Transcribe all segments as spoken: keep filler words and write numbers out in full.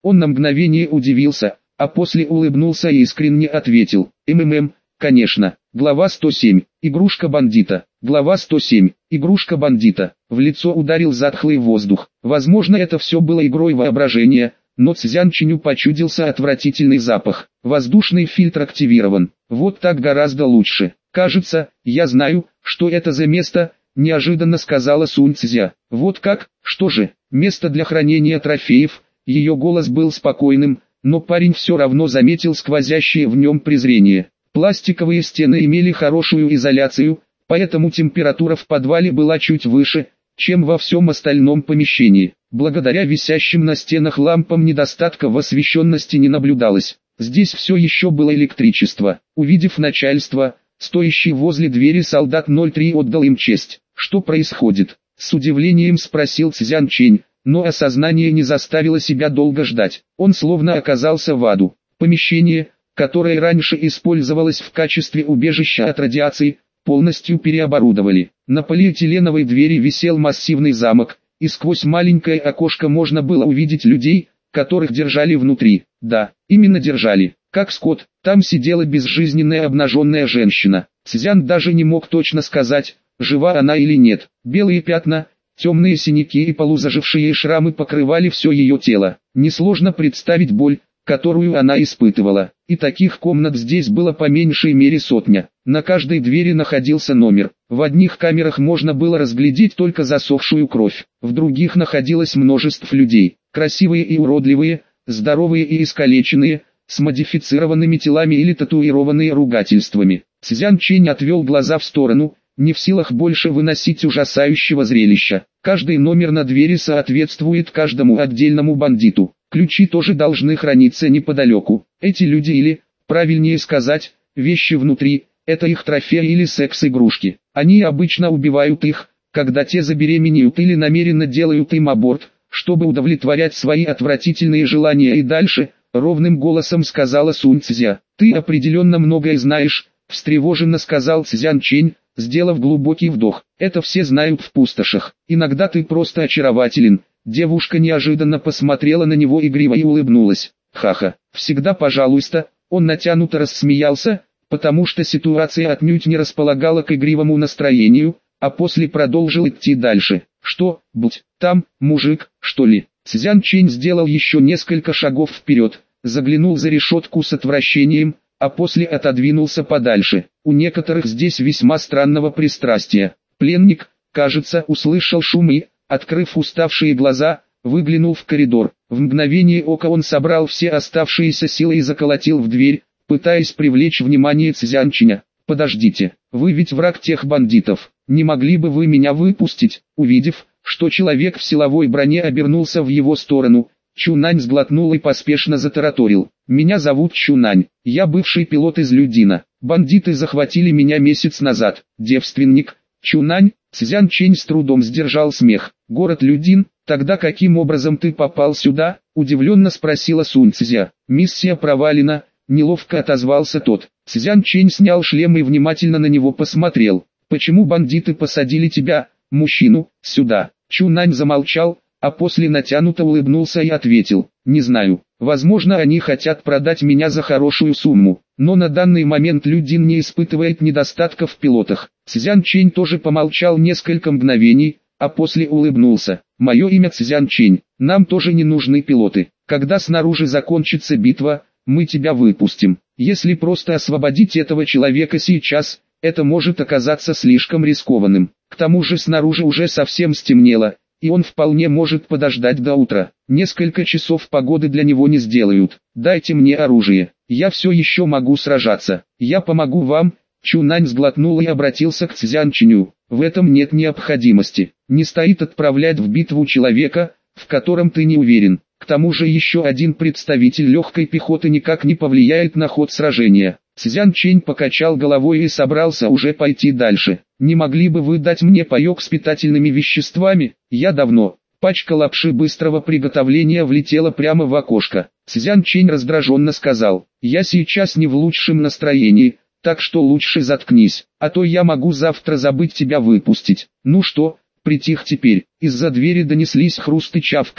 Он на мгновение удивился, а после улыбнулся и искренне ответил: «МММ, конечно». Глава сто семь. Игрушка бандита. Глава сто семь. Игрушка бандита. В лицо ударил затхлый воздух. Возможно, это все было игрой воображения, но Цзян Чиню почудился отвратительный запах. Воздушный фильтр активирован. Вот так гораздо лучше. «Кажется, я знаю, что это за место», — неожиданно сказала Сунь Цзя. «Вот как? Что же? Место для хранения трофеев?» Ее голос был спокойным, но парень все равно заметил сквозящее в нем презрение. Пластиковые стены имели хорошую изоляцию, поэтому температура в подвале была чуть выше, чем во всем остальном помещении. Благодаря висящим на стенах лампам недостатка в освещенности не наблюдалось. Здесь все еще было электричество. Увидев начальство, стоящий возле двери солдат ноль три отдал им честь. «Что происходит?» — с удивлением спросил Цзян Чэнь, но осознание не заставило себя долго ждать. Он словно оказался в аду. Помещение, которое раньше использовалось в качестве убежища от радиации, полностью переоборудовали. На полиэтиленовой двери висел массивный замок, и сквозь маленькое окошко можно было увидеть людей, которых держали внутри. Да, именно держали. Как скот, там сидела безжизненная обнаженная женщина. Цзян даже не мог точно сказать, жива она или нет. Белые пятна, темные синяки и полузажившие шрамы покрывали все ее тело. Несложно представить боль, которую она испытывала. И таких комнат здесь было по меньшей мере сотня. На каждой двери находился номер. В одних камерах можно было разглядеть только засохшую кровь. В других находилось множество людей. Красивые и уродливые, здоровые и искалеченные, с модифицированными телами или татуированные ругательствами. Цзян Чэнь отвел глаза в сторону, не в силах больше выносить ужасающего зрелища. Каждый номер на двери соответствует каждому отдельному бандиту. Ключи тоже должны храниться неподалеку. Эти люди или, правильнее сказать, вещи внутри, это их трофеи или секс-игрушки. Они обычно убивают их, когда те забеременеют или намеренно делают им аборт, чтобы удовлетворять свои отвратительные желания. И дальше, ровным голосом сказала Сунь Цзя. «Ты определенно многое знаешь», — встревоженно сказал Цзян Чэнь, сделав глубокий вдох. «Это все знают в пустошах. Иногда ты просто очарователен». Девушка неожиданно посмотрела на него игриво и улыбнулась. «Ха-ха, всегда пожалуйста». Он натянуто рассмеялся, потому что ситуация отнюдь не располагала к игривому настроению, а после продолжил идти дальше. «Что, будь, там, мужик, что ли?» Цзян Чэнь сделал еще несколько шагов вперед, заглянул за решетку с отвращением, а после отодвинулся подальше. У некоторых здесь весьма странного пристрастия. Пленник, кажется, услышал шум и, открыв уставшие глаза, выглянул в коридор. В мгновение ока он собрал все оставшиеся силы и заколотил в дверь, пытаясь привлечь внимание Цзян Чэня. «Подождите, вы ведь враг тех бандитов, не могли бы вы меня выпустить?» Увидев, что человек в силовой броне обернулся в его сторону, Чунань сглотнул и поспешно затараторил. «Меня зовут Чунань, я бывший пилот из Людина. Бандиты захватили меня месяц назад. Девственник, Чунань». Цзян Чэнь с трудом сдержал смех. «Город Людин, тогда каким образом ты попал сюда?» — удивленно спросила Сунь Цзя. «Миссия провалена», — неловко отозвался тот. Цзян Чэнь снял шлем и внимательно на него посмотрел. «Почему бандиты посадили тебя, мужчину, сюда?» Чунань замолчал, а после натянуто улыбнулся и ответил: «Не знаю, возможно они хотят продать меня за хорошую сумму, но на данный момент Людин не испытывает недостатка в пилотах». Цзян Чэнь тоже помолчал несколько мгновений, а после улыбнулся. «Мое имя Цзян Чэнь, нам тоже не нужны пилоты. Когда снаружи закончится битва, мы тебя выпустим. Если просто освободить этого человека сейчас, это может оказаться слишком рискованным. К тому же снаружи уже совсем стемнело, и он вполне может подождать до утра. Несколько часов погоды для него не сделают. Дайте мне оружие, я все еще могу сражаться. Я помогу вам». Чунань сглотнул и обратился к Цзян Чэню. «В этом нет необходимости. Не стоит отправлять в битву человека, в котором ты не уверен. К тому же еще один представитель легкой пехоты никак не повлияет на ход сражения». Цзян Чэнь покачал головой и собрался уже пойти дальше. «Не могли бы вы дать мне паёк с питательными веществами? Я давно...» Пачка лапши быстрого приготовления влетела прямо в окошко. Цзян Чэнь раздраженно сказал: «Я сейчас не в лучшем настроении, так что лучше заткнись, а то я могу завтра забыть тебя выпустить». «Ну что, притих теперь?» Из-за двери донеслись хруст и чавканье.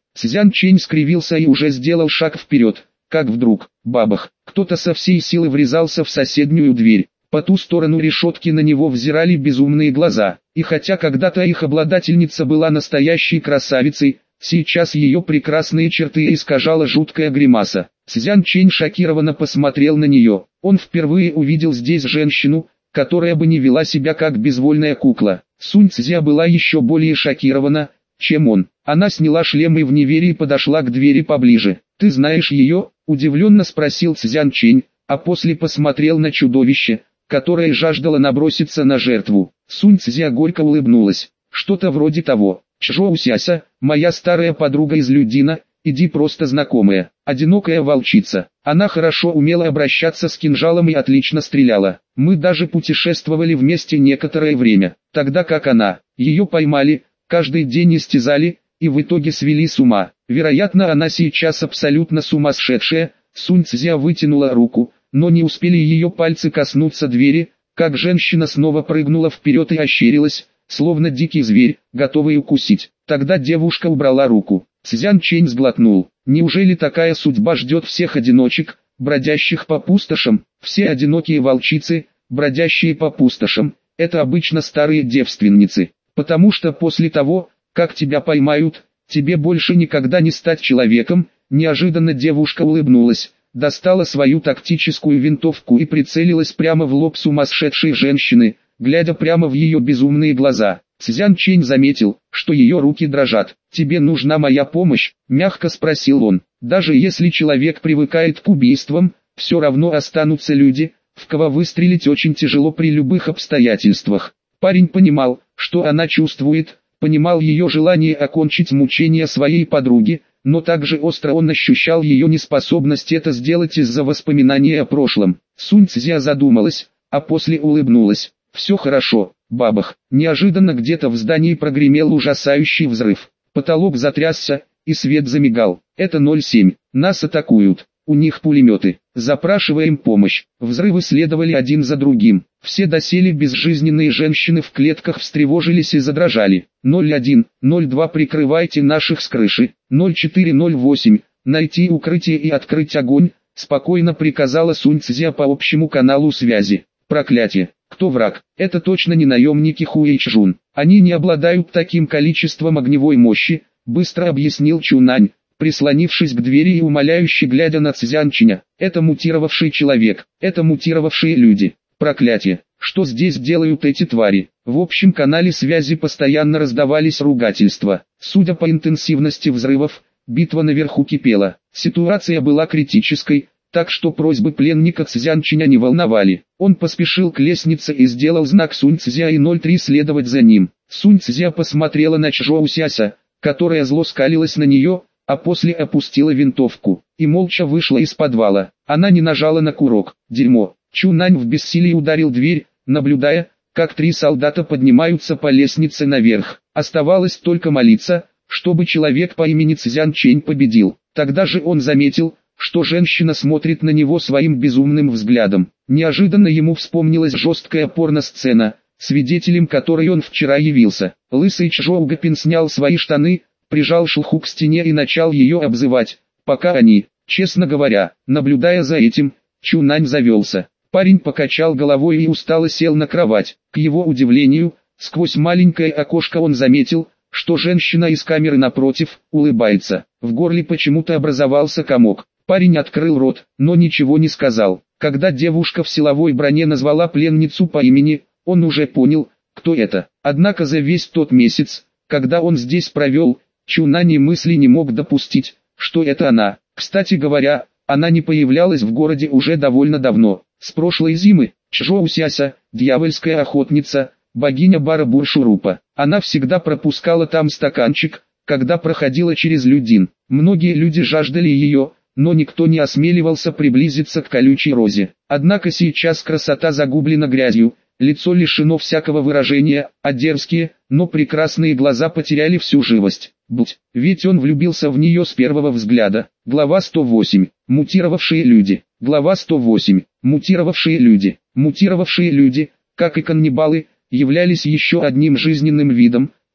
Цзян Чэнь скривился и уже сделал шаг вперед, как вдруг, бабах, кто-то со всей силы врезался в соседнюю дверь. По ту сторону решетки на него взирали безумные глаза, и хотя когда-то их обладательница была настоящей красавицей, сейчас ее прекрасные черты искажала жуткая гримаса. Цзян Чэнь шокированно посмотрел на нее. Он впервые увидел здесь женщину, которая бы не вела себя как безвольная кукла. Сунь Цзя была еще более шокирована, чем он. Она сняла шлем и в неверии подошла к двери поближе. «Ты знаешь ее?» – удивленно спросил Цзян Чэнь, а после посмотрел на чудовище, которое жаждало наброситься на жертву. Сунь Цзя горько улыбнулась. «Что-то вроде того. Чжоу Сяся, моя старая подруга из Людина, иди просто знакомая, одинокая волчица. Она хорошо умела обращаться с кинжалом и отлично стреляла. Мы даже путешествовали вместе некоторое время, тогда как она. Ее поймали, каждый день истязали, и в итоге свели с ума. Вероятно, она сейчас абсолютно сумасшедшая». Сунь Цзя вытянула руку, но не успели ее пальцы коснуться двери, как женщина снова прыгнула вперед и ощерилась, словно дикий зверь, готовый укусить. Тогда девушка убрала руку. Цзян Чэнь сглотнул. Неужели такая судьба ждет всех одиночек, бродящих по пустошам? Все одинокие волчицы, бродящие по пустошам, это обычно старые девственницы. Потому что после того, как тебя поймают, тебе больше никогда не стать человеком. Неожиданно девушка улыбнулась, достала свою тактическую винтовку и прицелилась прямо в лоб сумасшедшей женщины, глядя прямо в ее безумные глаза. Цзян Чэнь заметил, что ее руки дрожат. «Тебе нужна моя помощь?» – мягко спросил он. «Даже если человек привыкает к убийствам, все равно останутся люди, в кого выстрелить очень тяжело при любых обстоятельствах». Парень понимал, что она чувствует, понимал ее желание окончить мучения своей подруги, но также остро он ощущал ее неспособность это сделать из-за воспоминания о прошлом. Сунь Цзя задумалась, а после улыбнулась. «Все хорошо, бабах». Неожиданно где-то в здании прогремел ужасающий взрыв. Потолок затрясся, и свет замигал. «Это ноль семь. Нас атакуют. У них пулеметы. Запрашиваем помощь». Взрывы следовали один за другим. Все доселе безжизненные женщины в клетках встревожились и задрожали. ноль один, ноль два прикрывайте наших с крыши. ноль четыре ноль восемь, найти укрытие и открыть огонь, спокойно приказала Сунь Цзя по общему каналу связи. Проклятие! Кто враг? Это точно не наемники Хуэйчжун. Они не обладают таким количеством огневой мощи, быстро объяснил Чунань, прислонившись к двери и умоляюще глядя на Цзян Чэня. Это мутировавший человек, это мутировавшие люди. Проклятие! Что здесь делают эти твари? В общем канале связи постоянно раздавались ругательства. Судя по интенсивности взрывов, битва наверху кипела. Ситуация была критической, так что просьбы пленника Цзян Чэня не волновали. Он поспешил к лестнице и сделал знак Сунь Цзя и ноль три следовать за ним. Сунь Цзя посмотрела на Чжоу Сяся, которая зло скалилась на нее, а после опустила винтовку, и молча вышла из подвала. Она не нажала на курок. Дерьмо! Чунань в бессилии ударил дверь, наблюдая, как три солдата поднимаются по лестнице наверх. Оставалось только молиться, чтобы человек по имени Цзян Чэнь победил. Тогда же он заметил, что женщина смотрит на него своим безумным взглядом. Неожиданно ему вспомнилась жесткая порно-сцена, свидетелем которой он вчера явился. Лысый Чжоу Гапин снял свои штаны, прижал шлху к стене и начал ее обзывать, пока они, честно говоря, наблюдая за этим, Чунань завелся. Парень покачал головой и устало сел на кровать. К его удивлению, сквозь маленькое окошко он заметил, что женщина из камеры напротив улыбается. В горле почему-то образовался комок. Парень открыл рот, но ничего не сказал. Когда девушка в силовой броне назвала пленницу по имени, он уже понял, кто это. Однако за весь тот месяц, когда он здесь провел, Чунань и мысли не мог допустить, что это она. Кстати говоря, она не появлялась в городе уже довольно давно. С прошлой зимы, Чжоу Сяся, дьявольская охотница, богиня бара Буршурупа. Она всегда пропускала там стаканчик, когда проходила через Людин. Многие люди жаждали ее, но никто не осмеливался приблизиться к колючей розе. Однако сейчас красота загублена грязью, лицо лишено всякого выражения, а дерзкие, но прекрасные глаза потеряли всю живость. Будь, ведь он влюбился в нее с первого взгляда. Глава сто восемь. Мутировавшие люди. Глава сто восемь. Мутировавшие люди. Мутировавшие люди, как и каннибалы, являлись еще одним жизненным видом,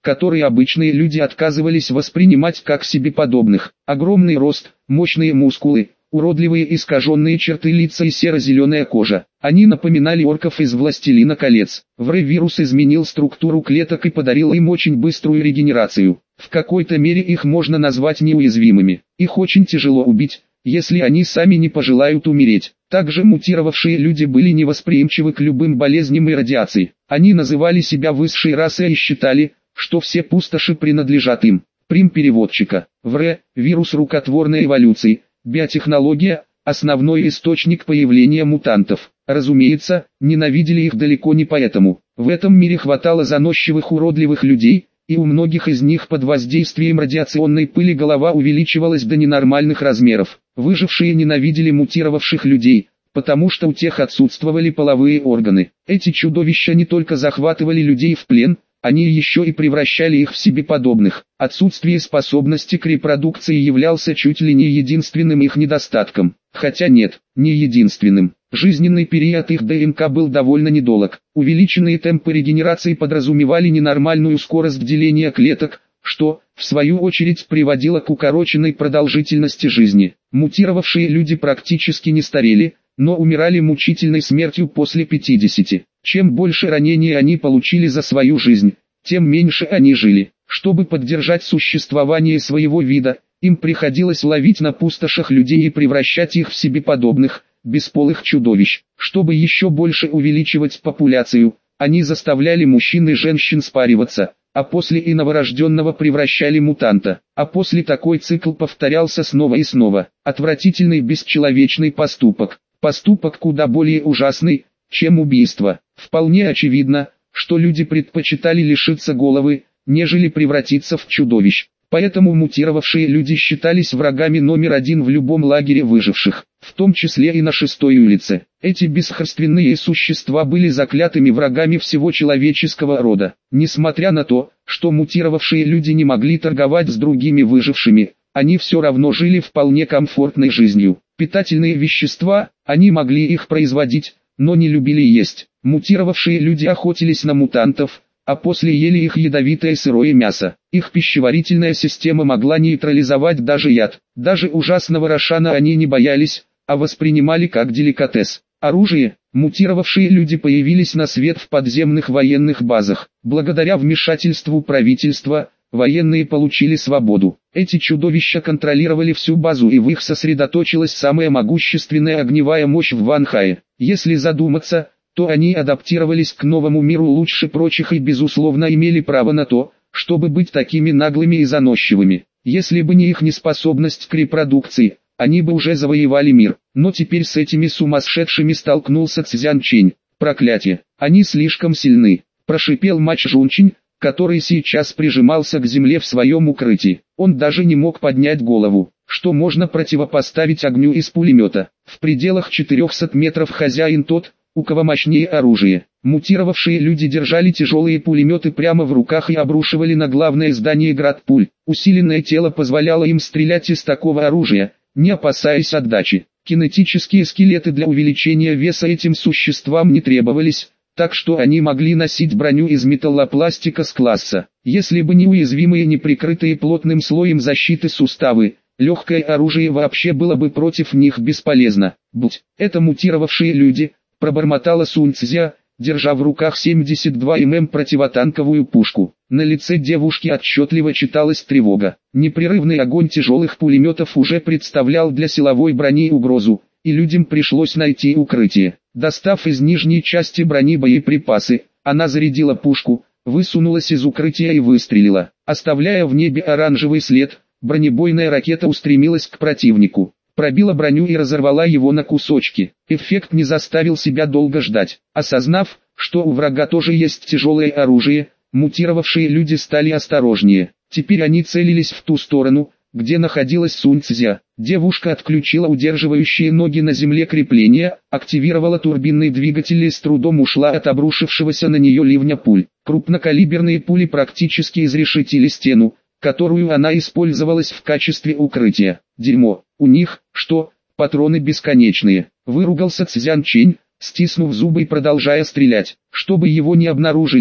которые обычные люди отказывались воспринимать как себе подобных. Огромный рост, мощные мускулы, уродливые искаженные черты лица и серо-зеленая кожа. Они напоминали орков из «Властелина колец». Вре-вирус изменил структуру клеток и подарил им очень быструю регенерацию. В какой-то мере их можно назвать неуязвимыми. Их очень тяжело убить, если они сами не пожелают умереть. Также мутировавшие люди были невосприимчивы к любым болезням и радиации. Они называли себя высшей расой и считали, что все пустоши принадлежат им. Прим переводчика. Вре – вирус рукотворной эволюции. Биотехнология – основной источник появления мутантов. Разумеется, ненавидели их далеко не поэтому. В этом мире хватало заносчивых уродливых людей, и у многих из них под воздействием радиационной пыли голова увеличивалась до ненормальных размеров. Выжившие ненавидели мутировавших людей, потому что у тех отсутствовали половые органы. Эти чудовища не только захватывали людей в плен, они еще и превращали их в себе подобных. Отсутствие способности к репродукции являлся чуть ли не единственным их недостатком. Хотя нет, не единственным. Жизненный период их ДНК был довольно недолг. Увеличенные темпы регенерации подразумевали ненормальную скорость деления клеток, что, в свою очередь, приводило к укороченной продолжительности жизни. Мутировавшие люди практически не старели, но умирали мучительной смертью после пятидесяти. Чем больше ранений они получили за свою жизнь, тем меньше они жили. Чтобы поддержать существование своего вида, им приходилось ловить на пустошах людей и превращать их в себе подобных, бесполых чудовищ. Чтобы еще больше увеличивать популяцию, они заставляли мужчин и женщин спариваться, а после и новорожденного превращали мутанта. А после такой цикл повторялся снова и снова. Отвратительный бесчеловечный поступок. Поступок куда более ужасный, чем убийство. Вполне очевидно, что люди предпочитали лишиться головы, нежели превратиться в чудовищ. Поэтому мутировавшие люди считались врагами номер один в любом лагере выживших, в том числе и на шестой улице. Эти бесхарственные существа были заклятыми врагами всего человеческого рода. Несмотря на то, что мутировавшие люди не могли торговать с другими выжившими, они все равно жили вполне комфортной жизнью. Питательные вещества, они могли их производить, но не любили есть. Мутировавшие люди охотились на мутантов, а после ели их ядовитое сырое мясо. Их пищеварительная система могла нейтрализовать даже яд. Даже ужасного Рошана они не боялись, а воспринимали как деликатес. Оружие. Мутировавшие люди появились на свет в подземных военных базах. Благодаря вмешательству правительства, военные получили свободу. Эти чудовища контролировали всю базу, и в их сосредоточилась самая могущественная огневая мощь в Ванхае. Если задуматься, то они адаптировались к новому миру лучше прочих и безусловно имели право на то, чтобы быть такими наглыми и заносчивыми. Если бы не их неспособность к репродукции, они бы уже завоевали мир. Но теперь с этими сумасшедшими столкнулся Цзян Чэнь. Проклятие, они слишком сильны, прошипел Мач Жунчень, который сейчас прижимался к земле в своем укрытии. Он даже не мог поднять голову, что можно противопоставить огню из пулемета. В пределах четырехсот метров хозяин тот, у кого мощнее оружие. Мутировавшие люди держали тяжелые пулеметы прямо в руках и обрушивали на главное здание град пуль. Усиленное тело позволяло им стрелять из такого оружия, не опасаясь отдачи. Кинетические скелеты для увеличения веса этим существам не требовались, так что они могли носить броню из металлопластика с класса. Если бы не уязвимые, не прикрытые плотным слоем защиты суставы, легкое оружие вообще было бы против них бесполезно. Будь это мутировавшие люди, пробормотала Сунь Цзя, держа в руках семьдесят два миллиметра противотанковую пушку. На лице девушки отчетливо читалась тревога. Непрерывный огонь тяжелых пулеметов уже представлял для силовой брони угрозу, и людям пришлось найти укрытие. Достав из нижней части брони боеприпасы, она зарядила пушку, высунулась из укрытия и выстрелила. Оставляя в небе оранжевый след, бронебойная ракета устремилась к противнику. Пробила броню и разорвала его на кусочки. Эффект не заставил себя долго ждать. Осознав, что у врага тоже есть тяжелое оружие, мутировавшие люди стали осторожнее. Теперь они целились в ту сторону, где находилась Сунь Цзя. Девушка отключила удерживающие ноги на земле крепления, активировала турбинный двигатель и с трудом ушла от обрушившегося на нее ливня пуль. Крупнокалиберные пули практически изрешетили стену, которую она использовалась в качестве укрытия. Дерьмо, у них, что, патроны бесконечные, выругался Цзян Чэнь, стиснув зубы и продолжая стрелять. Чтобы его не обнаружили,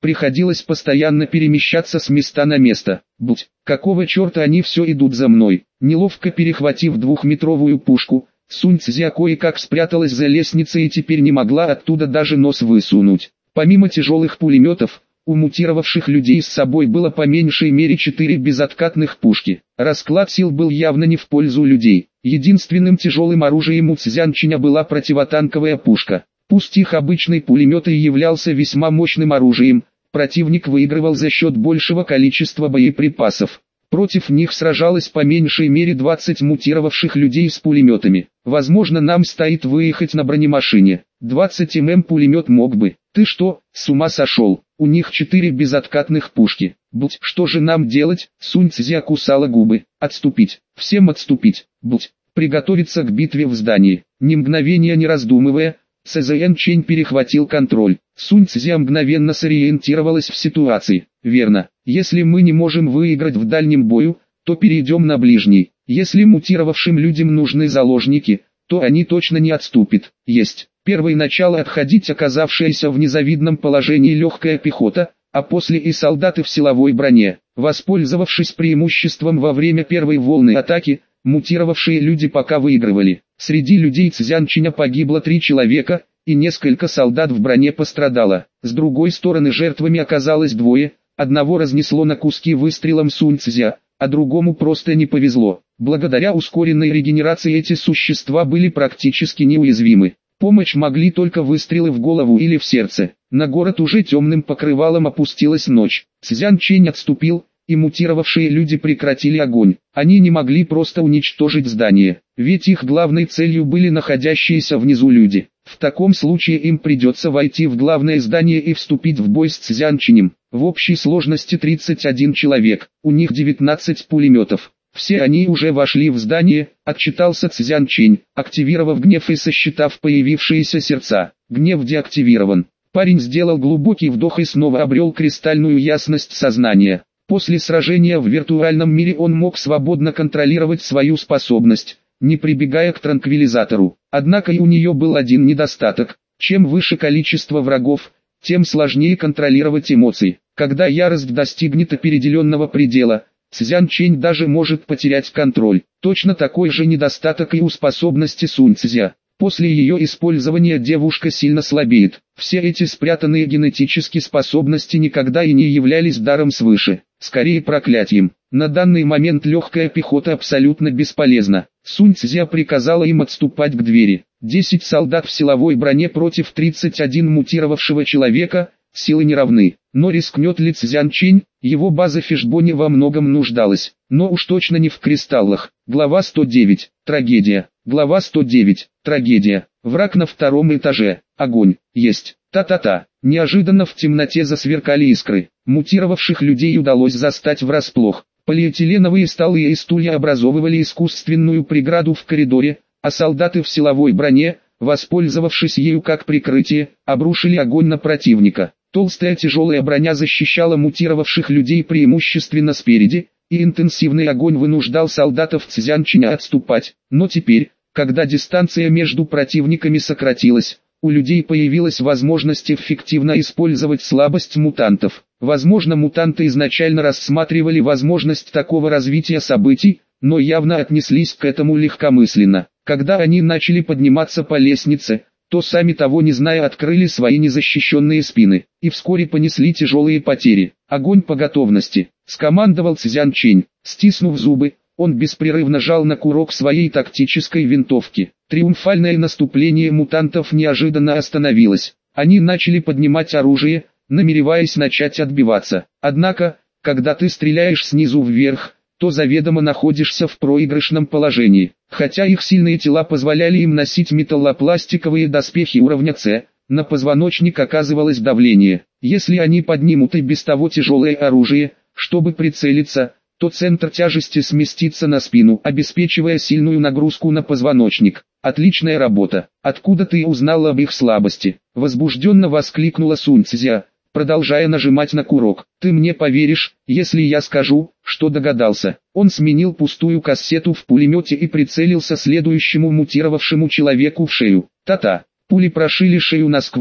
Приходилось постоянно перемещаться с места на место. Будь, какого черта они все идут за мной? Неловко перехватив двухметровую пушку, Сунь Цзя кое-как спряталась за лестницей и теперь не могла оттуда даже нос высунуть. Помимо тяжелых пулеметов, у мутировавших людей с собой было по меньшей мере четыре безоткатных пушки. Расклад сил был явно не в пользу людей. Единственным тяжелым оружием у Цзянчиня была противотанковая пушка. Пусть их обычный пулемет и являлся весьма мощным оружием, противник выигрывал за счет большего количества боеприпасов. Против них сражалось по меньшей мере двадцать мутировавших людей с пулеметами. Возможно, нам стоит выехать на бронемашине. двадцать миллиметров пулемет мог бы. Ты что, с ума сошел? У них четыре безоткатных пушки. Будь, что же нам делать? Сунь Цзя кусала губы. Отступить. Всем отступить. Будь. Приготовиться к битве в здании. Ни мгновения не раздумывая, Цзэн Чэнь перехватил контроль. Сунь Цзя мгновенно сориентировалась в ситуации. Верно. Если мы не можем выиграть в дальнем бою, то перейдем на ближний. Если мутировавшим людям нужны заложники, то они точно не отступят. Есть. Первое начало отходить оказавшаяся в незавидном положении легкая пехота, а после и солдаты в силовой броне. Воспользовавшись преимуществом во время первой волны атаки, мутировавшие люди пока выигрывали. Среди людей Цзянчиня погибло три человека, и несколько солдат в броне пострадало. С другой стороны жертвами оказалось двое, одного разнесло на куски выстрелом Сунь Цзя, а другому просто не повезло. Благодаря ускоренной регенерации эти существа были практически неуязвимы. Помощь могли только выстрелы в голову или в сердце. На город уже темным покрывалом опустилась ночь. Цзян Чэнь отступил, и мутировавшие люди прекратили огонь. Они не могли просто уничтожить здание, ведь их главной целью были находящиеся внизу люди. В таком случае им придется войти в главное здание и вступить в бой с Цзянчинем. В общей сложности тридцать один человек, у них девятнадцать пулеметов. Все они уже вошли в здание, отчитался Цзян Чэнь, активировав гнев и сосчитав появившиеся сердца. Гнев деактивирован. Парень сделал глубокий вдох и снова обрел кристальную ясность сознания. После сражения в виртуальном мире он мог свободно контролировать свою способность, не прибегая к транквилизатору. Однако и у нее был один недостаток. Чем выше количество врагов, тем сложнее контролировать эмоции. Когда ярость достигнет определенного предела, Цзян Чэнь даже может потерять контроль. Точно такой же недостаток и у способности Сунь Цзя. После ее использования девушка сильно слабеет. Все эти спрятанные генетические способности никогда и не являлись даром свыше, скорее проклятием. На данный момент легкая пехота абсолютно бесполезна. Сунь Цзя приказала им отступать к двери. десять солдат в силовой броне против тридцати одного мутировавшего человека, силы не равны. Но рискнет ли Цзян Чэнь? Его база Фишбони во многом нуждалась, но уж точно не в кристаллах. Глава сто девять. Трагедия. Глава сто девять. Трагедия. Враг на втором этаже. Огонь. Есть. Та-та-та. Неожиданно в темноте засверкали искры. Мутировавших людей удалось застать врасплох. Полиэтиленовые столы и стулья образовывали искусственную преграду в коридоре, а солдаты в силовой броне, воспользовавшись ею как прикрытие, обрушили огонь на противника. Толстая тяжелая броня защищала мутировавших людей преимущественно спереди, и интенсивный огонь вынуждал солдатов Цзянчиня отступать. Но теперь, когда дистанция между противниками сократилась, у людей появилась возможность эффективно использовать слабость мутантов. Возможно, мутанты изначально рассматривали возможность такого развития событий, но явно отнеслись к этому легкомысленно. Когда они начали подниматься по лестнице, то сами того не зная открыли свои незащищенные спины, и вскоре понесли тяжелые потери. Огонь по готовности, скомандовал Цзян Чэнь. Стиснув зубы, он беспрерывно жал на курок своей тактической винтовки. Триумфальное наступление мутантов неожиданно остановилось. Они начали поднимать оружие, намереваясь начать отбиваться. Однако, когда ты стреляешь снизу вверх, то заведомо находишься в проигрышном положении. Хотя их сильные тела позволяли им носить металлопластиковые доспехи уровня С, на позвоночник оказывалось давление. Если они поднимут и без того тяжелое оружие, чтобы прицелиться, то центр тяжести сместится на спину, обеспечивая сильную нагрузку на позвоночник. Отличная работа. Откуда ты узнал об их слабости? Возбужденно воскликнула Сунь Цзя, продолжая нажимать на курок. Ты мне поверишь, если я скажу, что догадался. Он сменил пустую кассету в пулемете и прицелился следующему мутировавшему человеку в шею. Та-та. Пули прошили шею насквозь,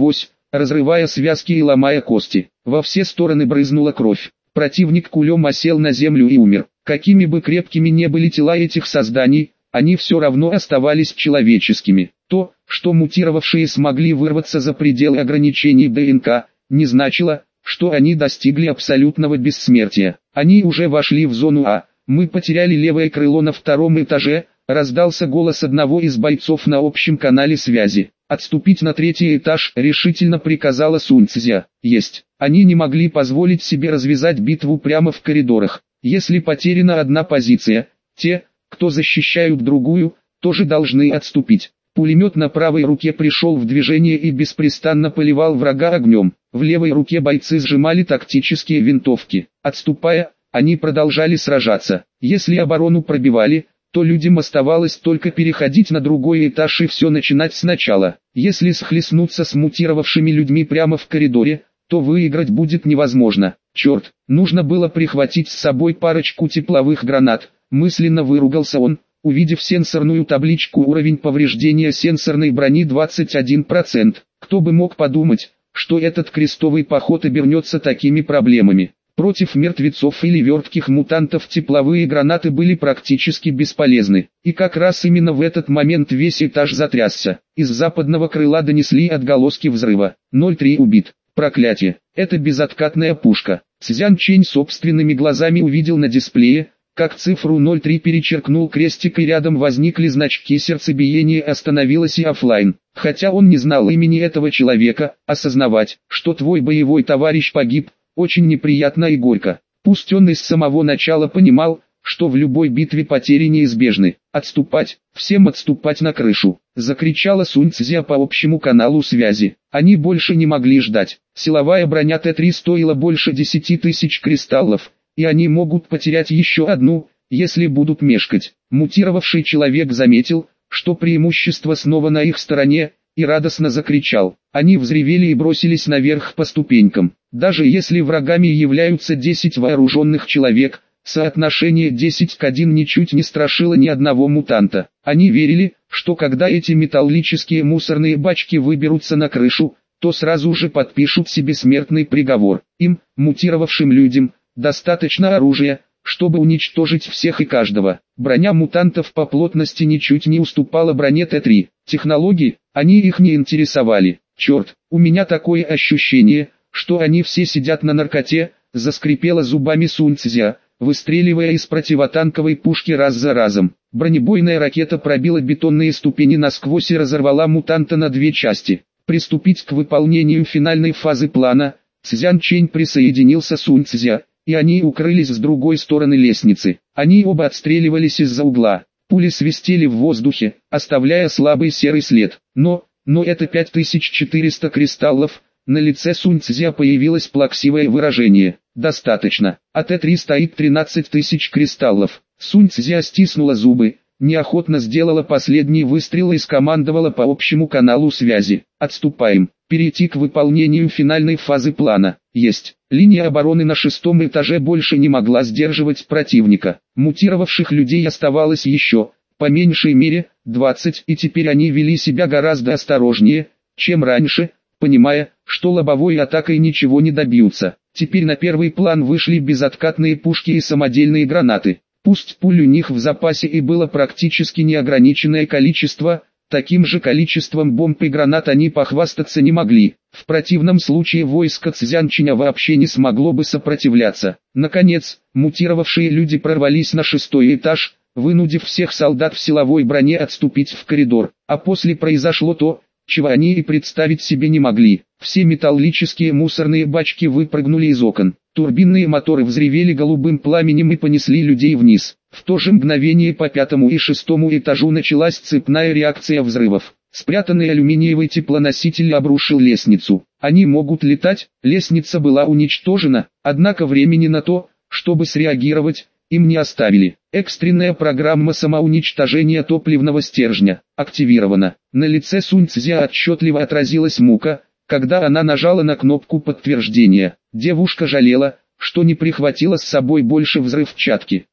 разрывая связки и ломая кости. Во все стороны брызнула кровь. Противник кулем осел на землю и умер. Какими бы крепкими не были тела этих созданий, они все равно оставались человеческими. То, что мутировавшие смогли вырваться за пределы ограничений ДНК, не значило, что они достигли абсолютного бессмертия. Они уже вошли в зону А. Мы потеряли левое крыло на втором этаже, раздался голос одного из бойцов на общем канале связи. Отступить на третий этаж решительно приказала Сунь Цзя. Есть. Они не могли позволить себе развязать битву прямо в коридорах. Если потеряна одна позиция, те, кто защищают другую, тоже должны отступить. Пулемет на правой руке пришел в движение и беспрестанно поливал врага огнем. В левой руке бойцы сжимали тактические винтовки. Отступая, они продолжали сражаться. Если оборону пробивали, то людям оставалось только переходить на другой этаж и все начинать сначала. Если схлестнуться с мутировавшими людьми прямо в коридоре, то выиграть будет невозможно. Черт, нужно было прихватить с собой парочку тепловых гранат, мысленно выругался он, увидев сенсорную табличку «Уровень повреждения сенсорной брони двадцать один процент». Кто бы мог подумать, что этот крестовый поход обернется такими проблемами. Против мертвецов или вертких мутантов тепловые гранаты были практически бесполезны. И как раз именно в этот момент весь этаж затрясся. Из западного крыла донесли отголоски взрыва. ноль три убит. Проклятие. Это безоткатная пушка. Цзян Чэнь собственными глазами увидел на дисплее, как цифру ноль три перечеркнул крестик и рядом возникли значки сердцебиения, остановилось и оффлайн. Хотя он не знал имени этого человека, осознавать, что твой боевой товарищ погиб, очень неприятно и горько. Пусть он и с самого начала понимал, что в любой битве потери неизбежны. «Отступать! Всем отступать на крышу!» — закричала Сунь Цзя по общему каналу связи. Они больше не могли ждать. Силовая броня Т три стоила больше десяти тысяч кристаллов, и они могут потерять еще одну, если будут мешкать. Мутировавший человек заметил, что преимущество снова на их стороне, и радостно закричал. Они взревели и бросились наверх по ступенькам. Даже если врагами являются десять вооруженных человек, соотношение десять к одному ничуть не страшило ни одного мутанта. Они верили, что когда эти металлические мусорные бачки выберутся на крышу, то сразу же подпишут себе смертный приговор. Им, мутировавшим людям, достаточно оружия, чтобы уничтожить всех и каждого. Броня мутантов по плотности ничуть не уступала броне Т три. Технологии, они их не интересовали. Черт, у меня такое ощущение, что они все сидят на наркоте, заскрипела зубами Сунь Цзя, выстреливая из противотанковой пушки раз за разом. Бронебойная ракета пробила бетонные ступени насквозь и разорвала мутанта на две части. Приступить к выполнению финальной фазы плана, Цзян Чэнь присоединился к Сунь Цзя, и они укрылись с другой стороны лестницы. Они оба отстреливались из-за угла. Пули свистели в воздухе, оставляя слабый серый след. Но, но это пять тысяч четыреста кристаллов. На лице Сунь Цзя появилось плаксивое выражение. Достаточно. А Т три стоит тринадцать тысяч кристаллов. Сунь Цзя стиснула зубы, неохотно сделала последний выстрел и скомандовала по общему каналу связи. Отступаем. Перейти к выполнению финальной фазы плана. Есть. Линия обороны на шестом этаже больше не могла сдерживать противника. Мутировавших людей оставалось еще, по меньшей мере, двадцать, и теперь они вели себя гораздо осторожнее, чем раньше, понимая, что лобовой атакой ничего не добьются. Теперь на первый план вышли безоткатные пушки и самодельные гранаты. Пусть пуль у них в запасе и было практически неограниченное количество, таким же количеством бомб и гранат они похвастаться не могли. В противном случае войско Цзянчиня вообще не смогло бы сопротивляться. Наконец, мутировавшие люди прорвались на шестой этаж, вынудив всех солдат в силовой броне отступить в коридор. А после произошло то, чего они и представить себе не могли. Все металлические мусорные бачки выпрыгнули из окон. Турбинные моторы взревели голубым пламенем и понесли людей вниз. В то же мгновение по пятому и шестому этажу началась цепная реакция взрывов. Спрятанный алюминиевый теплоноситель обрушил лестницу. Они могут летать, лестница была уничтожена, однако времени на то, чтобы среагировать, им не оставили. Экстренная программа самоуничтожения топливного стержня активирована. На лице Сунь Цзя отчетливо отразилась мука, когда она нажала на кнопку подтверждения. Девушка жалела, что не прихватила с собой больше взрывчатки.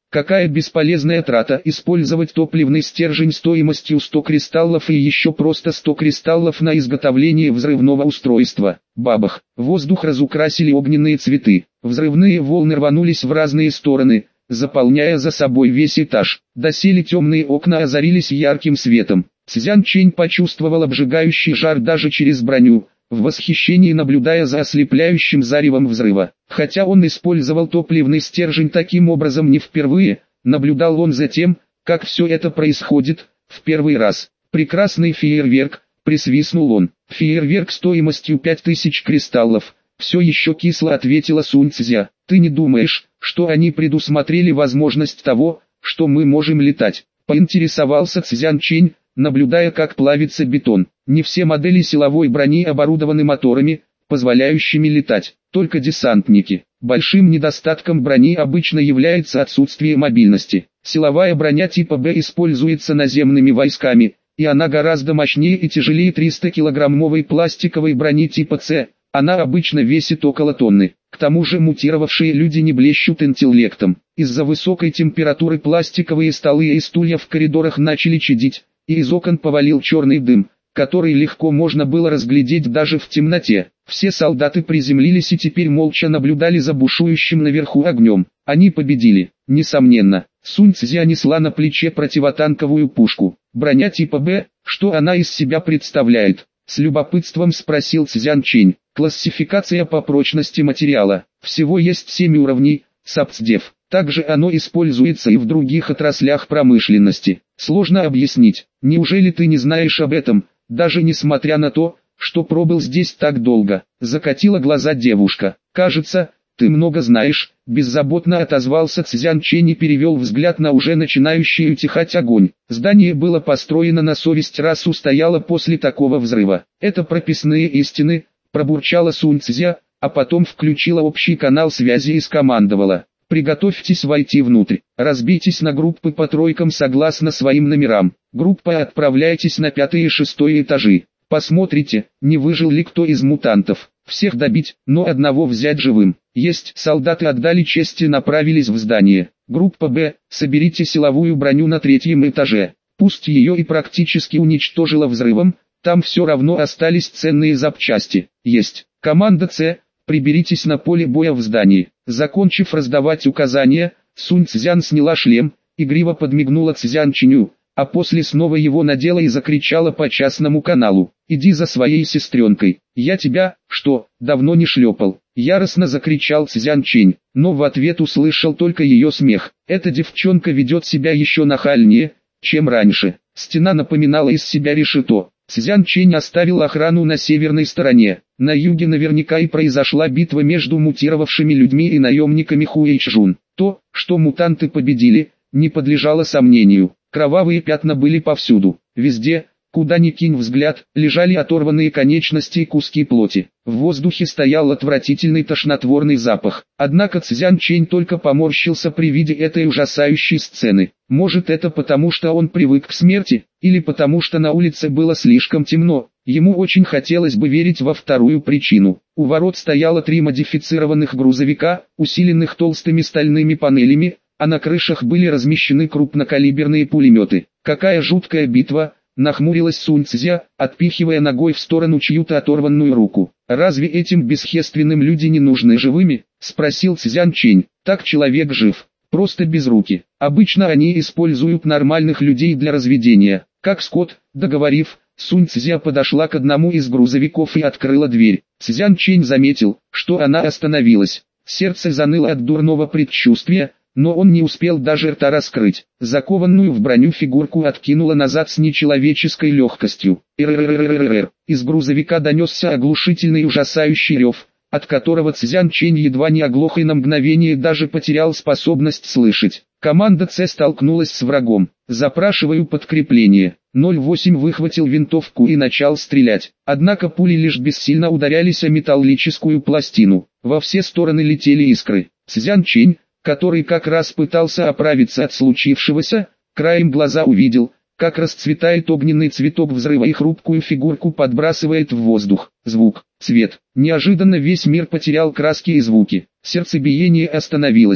Какая бесполезная трата использовать топливный стержень стоимостью сто кристаллов и еще просто сто кристаллов на изготовление взрывного устройства. Бабах! Воздух разукрасили огненные цветы. Взрывные волны рванулись в разные стороны, заполняя за собой весь этаж. Доселе темные окна озарились ярким светом. Цзян Чэнь почувствовал обжигающий жар даже через броню, в восхищении наблюдая за ослепляющим заревом взрыва. Хотя он использовал топливный стержень таким образом не впервые, наблюдал он за тем, как все это происходит, в первый раз. «Прекрасный фейерверк», — присвистнул он. «Фейерверк стоимостью пять тысяч кристаллов», — все еще кисло ответила Сунь Цзя. «Ты не думаешь, что они предусмотрели возможность того, что мы можем летать?» — поинтересовался Цзян Чэнь, наблюдая, как плавится бетон. Не все модели силовой брони оборудованы моторами, позволяющими летать, только десантники. Большим недостатком брони обычно является отсутствие мобильности. Силовая броня типа Б используется наземными войсками, и она гораздо мощнее и тяжелее триста-килограммовой пластиковой брони типа С, она обычно весит около тонны. К тому же мутировавшие люди не блещут интеллектом. Из-за высокой температуры пластиковые столы и стулья в коридорах начали чадить, и из окон повалил черный дым, который легко можно было разглядеть даже в темноте. Все солдаты приземлились и теперь молча наблюдали за бушующим наверху огнем. Они победили, несомненно. Сунь Цзя несла на плече противотанковую пушку. Броня типа Б, что она из себя представляет? С любопытством спросил Цзян Чэнь. Классификация по прочности материала. Всего есть семь уровней, САПСДЕФ. Также оно используется и в других отраслях промышленности. Сложно объяснить. Неужели ты не знаешь об этом, даже несмотря на то, что пробыл здесь так долго? Закатила глаза девушка. Кажется, ты много знаешь, беззаботно отозвался Цзян Чэнь и перевел взгляд на уже начинающий утихать огонь. Здание было построено на совесть, раз устояло после такого взрыва. Это прописные истины, пробурчала Сунь Цзя, а потом включила общий канал связи и скомандовала. Приготовьтесь войти внутрь. Разбейтесь на группы по тройкам согласно своим номерам. Группа, отправляйтесь на пятый и шестой этажи. Посмотрите, не выжил ли кто из мутантов. Всех добить, но одного взять живым. Есть. Солдаты отдали честь и направились в здание. Группа Б, соберите силовую броню на третьем этаже. Пусть ее и практически уничтожило взрывом, там все равно остались ценные запчасти. Есть. Команда С, приберитесь на поле боя в здании. Закончив раздавать указания, Сунь Цзян сняла шлем, игриво подмигнула Цзян Чэню, а после снова его надела и закричала по частному каналу. «Иди за своей сестренкой, я тебя, что, давно не шлепал?» Яростно закричал Цзян Чэнь, но в ответ услышал только ее смех. Эта девчонка ведет себя еще нахальнее, чем раньше. Стена напоминала из себя решето. Цзян Чэнь оставил охрану на северной стороне. На юге наверняка и произошла битва между мутировавшими людьми и наемниками Хуэйчжун. То, что мутанты победили, не подлежало сомнению. Кровавые пятна были повсюду. Везде, куда ни кинь взгляд, лежали оторванные конечности и куски плоти. В воздухе стоял отвратительный тошнотворный запах. Однако Цзян Чэнь только поморщился при виде этой ужасающей сцены. Может, это потому, что он привык к смерти, или потому, что на улице было слишком темно. Ему очень хотелось бы верить во вторую причину. У ворот стояло три модифицированных грузовика, усиленных толстыми стальными панелями, а на крышах были размещены крупнокалиберные пулеметы. Какая жуткая битва! Нахмурилась Сунь Цзя, отпихивая ногой в сторону чью-то оторванную руку. «Разве этим бесхитростным люди не нужны живыми?» — спросил Цзян Чэнь. «Так человек жив, просто без руки. Обычно они используют нормальных людей для разведения, как скот». Договорив, Сунь Цзя подошла к одному из грузовиков и открыла дверь. Цзян Чэнь заметил, что она остановилась. Сердце заныло от дурного предчувствия, но он не успел даже рта раскрыть. Закованную в броню фигурку откинула назад с нечеловеческой легкостью. «Эр-эр-эр-эр-эр-эр». Из грузовика донесся оглушительный ужасающий рев, от которого Цзян Чэнь едва не оглох и на мгновение даже потерял способность слышать. Команда С столкнулась с врагом. «Запрашиваю подкрепление». ноль восемь выхватил винтовку и начал стрелять. Однако пули лишь бессильно ударялись о металлическую пластину. Во все стороны летели искры. Цзян Чэнь, который как раз пытался оправиться от случившегося, краем глаза увидел, как расцветает огненный цветок взрыва и хрупкую фигурку подбрасывает в воздух. Звук, цвет. Неожиданно весь мир потерял краски и звуки. Сердцебиение остановилось.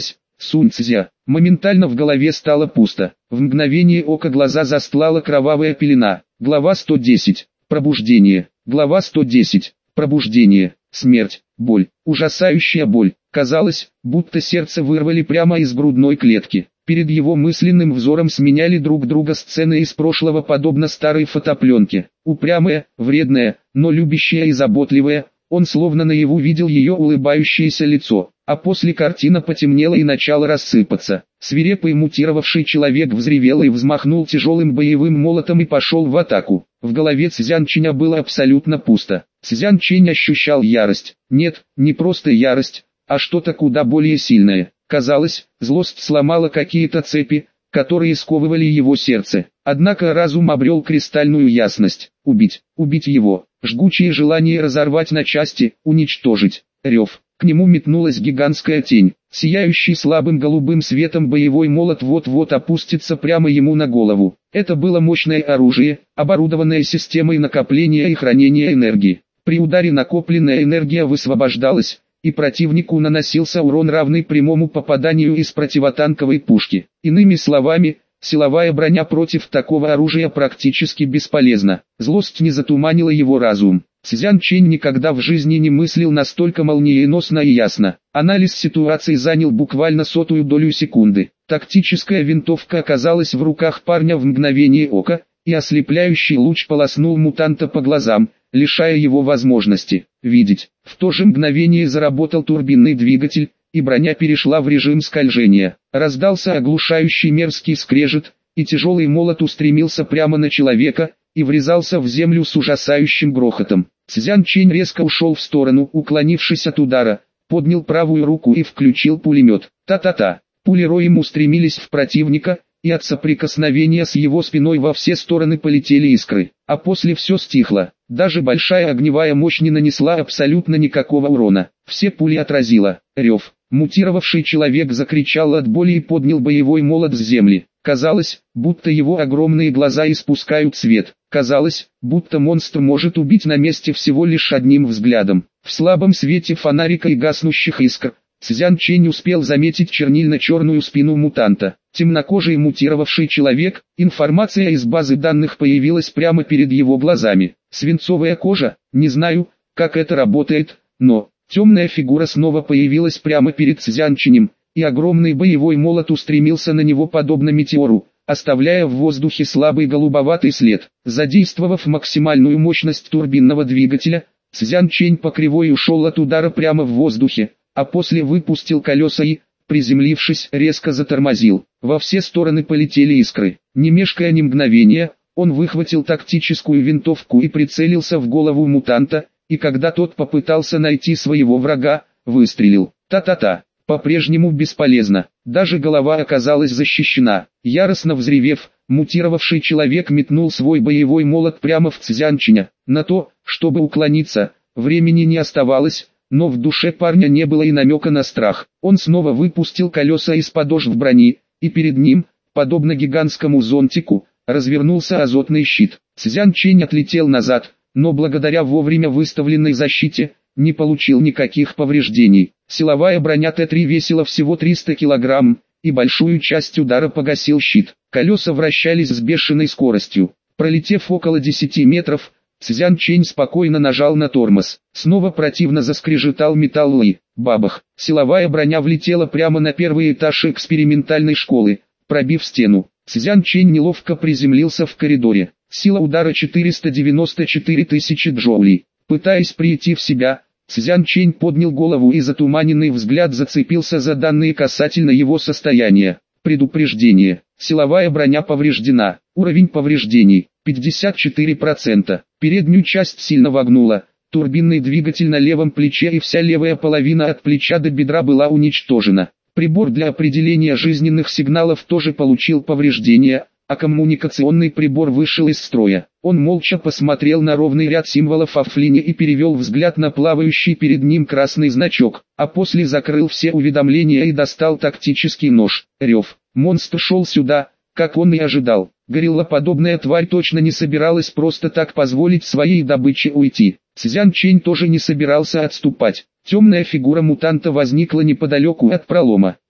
Сунь Цзя. Моментально в голове стало пусто. В мгновение ока глаза застлала кровавая пелена. Глава сто десять. Пробуждение. Глава сто десять. Пробуждение. Смерть. Боль. Ужасающая боль. Казалось, будто сердце вырвали прямо из грудной клетки. Перед его мысленным взором сменяли друг друга сцены из прошлого, подобно старой фотопленке. Упрямая, вредная, но любящая и заботливая, он словно наяву видел ее улыбающееся лицо. А после картина потемнела и начала рассыпаться. Свирепый мутировавший человек взревел и взмахнул тяжелым боевым молотом и пошел в атаку. В голове Цзянченя было абсолютно пусто. Цзянчень ощущал ярость. Нет, не просто ярость, а что-то куда более сильное. Казалось, злость сломала какие-то цепи, которые сковывали его сердце. Однако разум обрел кристальную ясность. Убить, убить его. Жгучее желание разорвать на части, уничтожить. Рев. К нему метнулась гигантская тень. Сияющий слабым голубым светом боевой молот вот-вот опустится прямо ему на голову. Это было мощное оружие, оборудованное системой накопления и хранения энергии. При ударе накопленная энергия высвобождалась, и противнику наносился урон, равный прямому попаданию из противотанковой пушки. Иными словами, силовая броня против такого оружия практически бесполезна. Злость не затуманила его разум. Цзянчень никогда в жизни не мыслил настолько молниеносно и ясно. Анализ ситуации занял буквально сотую долю секунды. Тактическая винтовка оказалась в руках парня в мгновение ока, и ослепляющий луч полоснул мутанта по глазам, лишая его возможности видеть. В то же мгновение заработал турбинный двигатель, и броня перешла в режим скольжения. Раздался оглушающий мерзкий скрежет, и тяжелый молот устремился прямо на человека, и врезался в землю с ужасающим грохотом. Цзянчень резко ушел в сторону, уклонившись от удара, поднял правую руку и включил пулемет. Та-та-та. Пули роем устремились в противника, и от соприкосновения с его спиной во все стороны полетели искры. А после все стихло. Даже большая огневая мощь не нанесла абсолютно никакого урона. Все пули отразила. Рев. Мутировавший человек закричал от боли и поднял боевой молот с земли. Казалось, будто его огромные глаза испускают свет. Казалось, будто монстр может убить на месте всего лишь одним взглядом. В слабом свете фонарика и гаснущих искр, Цзянчень успел заметить чернильно-черную спину мутанта. Темнокожий мутировавший человек, информация из базы данных появилась прямо перед его глазами. Свинцовая кожа, не знаю, как это работает, но... Темная фигура снова появилась прямо перед Цзянченем, и огромный боевой молот устремился на него подобно метеору, оставляя в воздухе слабый голубоватый след. Задействовав максимальную мощность турбинного двигателя, Цзянчень по кривой ушел от удара прямо в воздухе, а после выпустил колеса и, приземлившись, резко затормозил. Во все стороны полетели искры. Не мешкая ни мгновения, он выхватил тактическую винтовку и прицелился в голову мутанта, и когда тот попытался найти своего врага, выстрелил. Та-та-та. По-прежнему бесполезно. Даже голова оказалась защищена. Яростно взревев, мутировавший человек метнул свой боевой молот прямо в Цзянченя. На то, чтобы уклониться, времени не оставалось, но в душе парня не было и намека на страх. Он снова выпустил колеса из подошв брони, и перед ним, подобно гигантскому зонтику, развернулся азотный щит. Цзянчень отлетел назад, но благодаря вовремя выставленной защите, не получил никаких повреждений. Силовая броня Т три весила всего триста килограмм, и большую часть удара погасил щит. Колеса вращались с бешеной скоростью. Пролетев около десяти метров, Цзянчень спокойно нажал на тормоз. Снова противно заскрежетал металл и, бабах, силовая броня влетела прямо на первый этаж экспериментальной школы, пробив стену. Цзянчень неловко приземлился в коридоре. Сила удара четыреста девяносто четыре тысячи джоулей. Пытаясь прийти в себя, Цзянчень поднял голову и затуманенный взгляд зацепился за данные касательно его состояния. Предупреждение. Силовая броня повреждена. Уровень повреждений пятьдесят четыре процента. Переднюю часть сильно вогнула. Турбинный двигатель на левом плече и вся левая половина от плеча до бедра была уничтожена. Прибор для определения жизненных сигналов тоже получил повреждения, а коммуникационный прибор вышел из строя. Он молча посмотрел на ровный ряд символов оффлине и перевел взгляд на плавающий перед ним красный значок, а после закрыл все уведомления и достал тактический нож. Рев. Монстр шел сюда, как он и ожидал. Гориллоподобная тварь точно не собиралась просто так позволить своей добыче уйти. Цзянчень тоже не собирался отступать. Темная фигура мутанта возникла неподалеку от пролома.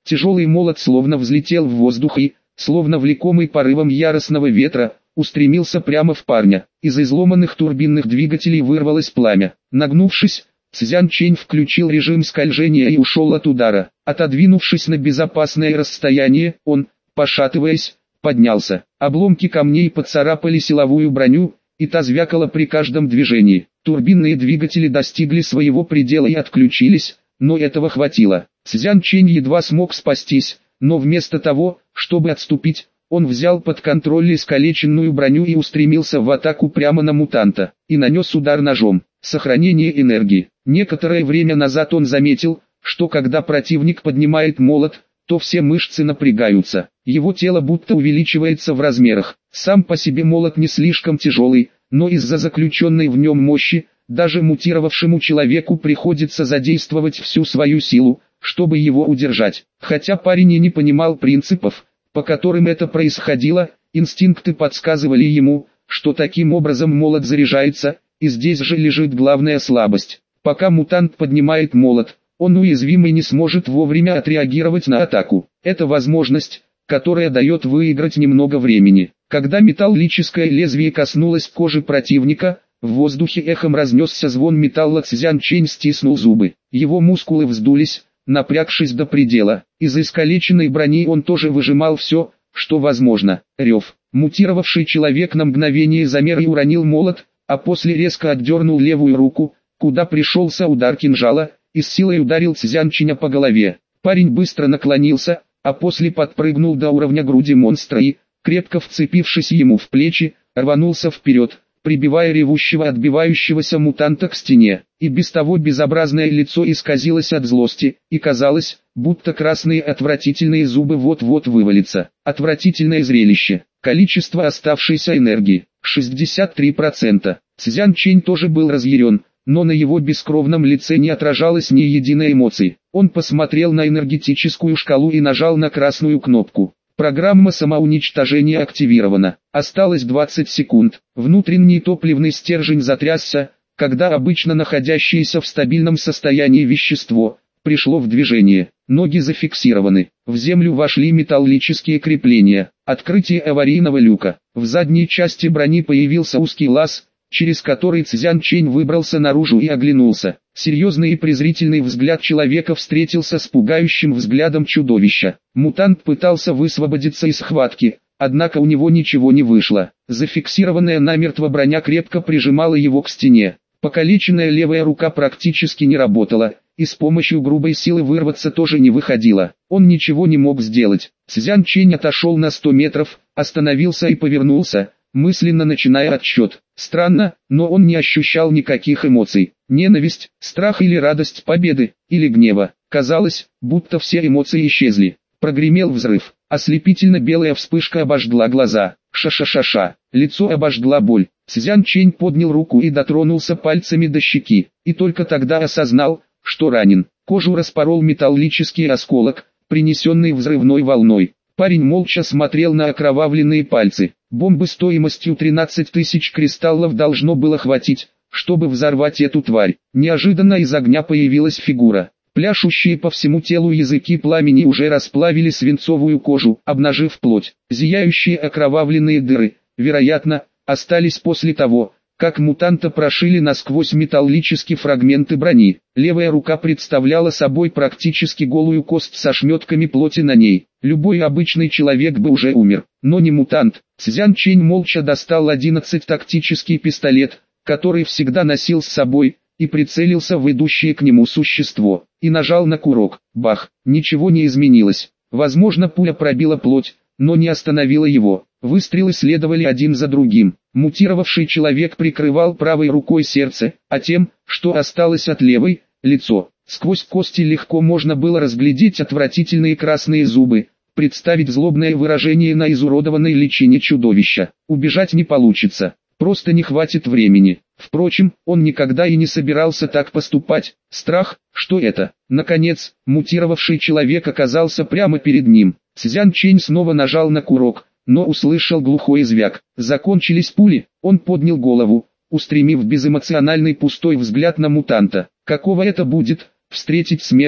Тяжелый молот словно взлетел в воздух и, словно влекомый порывом яростного ветра, устремился прямо в парня. Из изломанных турбинных двигателей вырвалось пламя. Нагнувшись, Цзян Чэнь включил режим скольжения и ушел от удара. Отодвинувшись на безопасное расстояние, он, пошатываясь, поднялся. Обломки камней поцарапали силовую броню, и та звякала при каждом движении. Турбинные двигатели достигли своего предела и отключились, но этого хватило. Цзян Чэнь едва смог спастись, но вместо того, чтобы отступить, он взял под контроль искалеченную броню и устремился в атаку прямо на мутанта, и нанес удар ножом. Сохранение энергии. Некоторое время назад он заметил, что когда противник поднимает молот, то все мышцы напрягаются. Его тело будто увеличивается в размерах. Сам по себе молот не слишком тяжелый, но из-за заключенной в нем мощи, даже мутировавшему человеку приходится задействовать всю свою силу, чтобы его удержать. Хотя парень и не понимал принципов, по которым это происходило, инстинкты подсказывали ему, что таким образом молот заряжается, и здесь же лежит главная слабость. Пока мутант поднимает молот, он уязвим и не сможет вовремя отреагировать на атаку. Это возможность, которая дает выиграть немного времени. Когда металлическое лезвие коснулось кожи противника, в воздухе эхом разнесся звон металла. Цзян Чэнь стиснул зубы. Его мускулы вздулись, напрягшись до предела. Из искалеченной брони он тоже выжимал все, что возможно. Рев. Мутировавший человек на мгновение замер и уронил молот, а после резко отдернул левую руку, куда пришелся удар кинжала, и с силой ударил Цзян Чэня по голове. Парень быстро наклонился, а после подпрыгнул до уровня груди монстра и, крепко вцепившись ему в плечи, рванулся вперед, прибивая ревущего отбивающегося мутанта к стене. И без того безобразное лицо исказилось от злости, и казалось, будто красные отвратительные зубы вот-вот вывалятся. Отвратительное зрелище. Количество оставшейся энергии – шестьдесят три процента. Цзян Чэнь тоже был разъярен, но на его бескровном лице не отражалось ни единой эмоции. Он посмотрел на энергетическую шкалу и нажал на красную кнопку. Программа самоуничтожения активирована. Осталось двадцать секунд. Внутренний топливный стержень затрясся, когда обычно находящееся в стабильном состоянии вещество пришло в движение. Ноги зафиксированы. В землю вошли металлические крепления. Открытие аварийного люка. В задней части брони появился узкий лаз, через который Цзян Чэнь выбрался наружу и оглянулся. Серьезный и презрительный взгляд человека встретился с пугающим взглядом чудовища. Мутант пытался высвободиться из схватки, однако у него ничего не вышло. Зафиксированная намертво броня крепко прижимала его к стене. Покалеченная левая рука практически не работала, и с помощью грубой силы вырваться тоже не выходило. Он ничего не мог сделать. Цзян Чэнь отошел на сто метров, остановился и повернулся, мысленно начиная отсчет. Странно, но он не ощущал никаких эмоций. Ненависть, страх или радость победы, или гнева. Казалось, будто все эмоции исчезли. Прогремел взрыв. Ослепительно белая вспышка обожгла глаза. Ша-ша-ша-ша. Лицо обожгла боль. Цзян Чэнь поднял руку и дотронулся пальцами до щеки. И только тогда осознал, что ранен. Кожу распорол металлический осколок, принесенный взрывной волной. Парень молча смотрел на окровавленные пальцы. Бомбы стоимостью тринадцать тысяч кристаллов должно было хватить, чтобы взорвать эту тварь. Неожиданно из огня появилась фигура. Пляшущие по всему телу языки пламени уже расплавили свинцовую кожу, обнажив плоть. Зияющие окровавленные дыры, вероятно, остались после того, как мутанта прошили насквозь металлические фрагменты брони. Левая рука представляла собой практически голую кость со шметками плоти на ней. Любой обычный человек бы уже умер, но не мутант. Цзян Чэнь молча достал одиннадцать тактический пистолет, который всегда носил с собой, и прицелился в идущее к нему существо, и нажал на курок. Бах! Ничего не изменилось. Возможно, пуля пробила плоть, но не остановила его. Выстрелы следовали один за другим. Мутировавший человек прикрывал правой рукой сердце, а тем, что осталось от левой, лицо. Сквозь кости легко можно было разглядеть отвратительные красные зубы, представить злобное выражение на изуродованной личине чудовища. Убежать не получится, просто не хватит времени. Впрочем, он никогда и не собирался так поступать. Страх, что это? Наконец, мутировавший человек оказался прямо перед ним. Цзян Чэнь снова нажал на курок, но услышал глухой звяк. Закончились пули, он поднял голову, устремив безэмоциональный пустой взгляд на мутанта. Какого это будет, встретить смерть,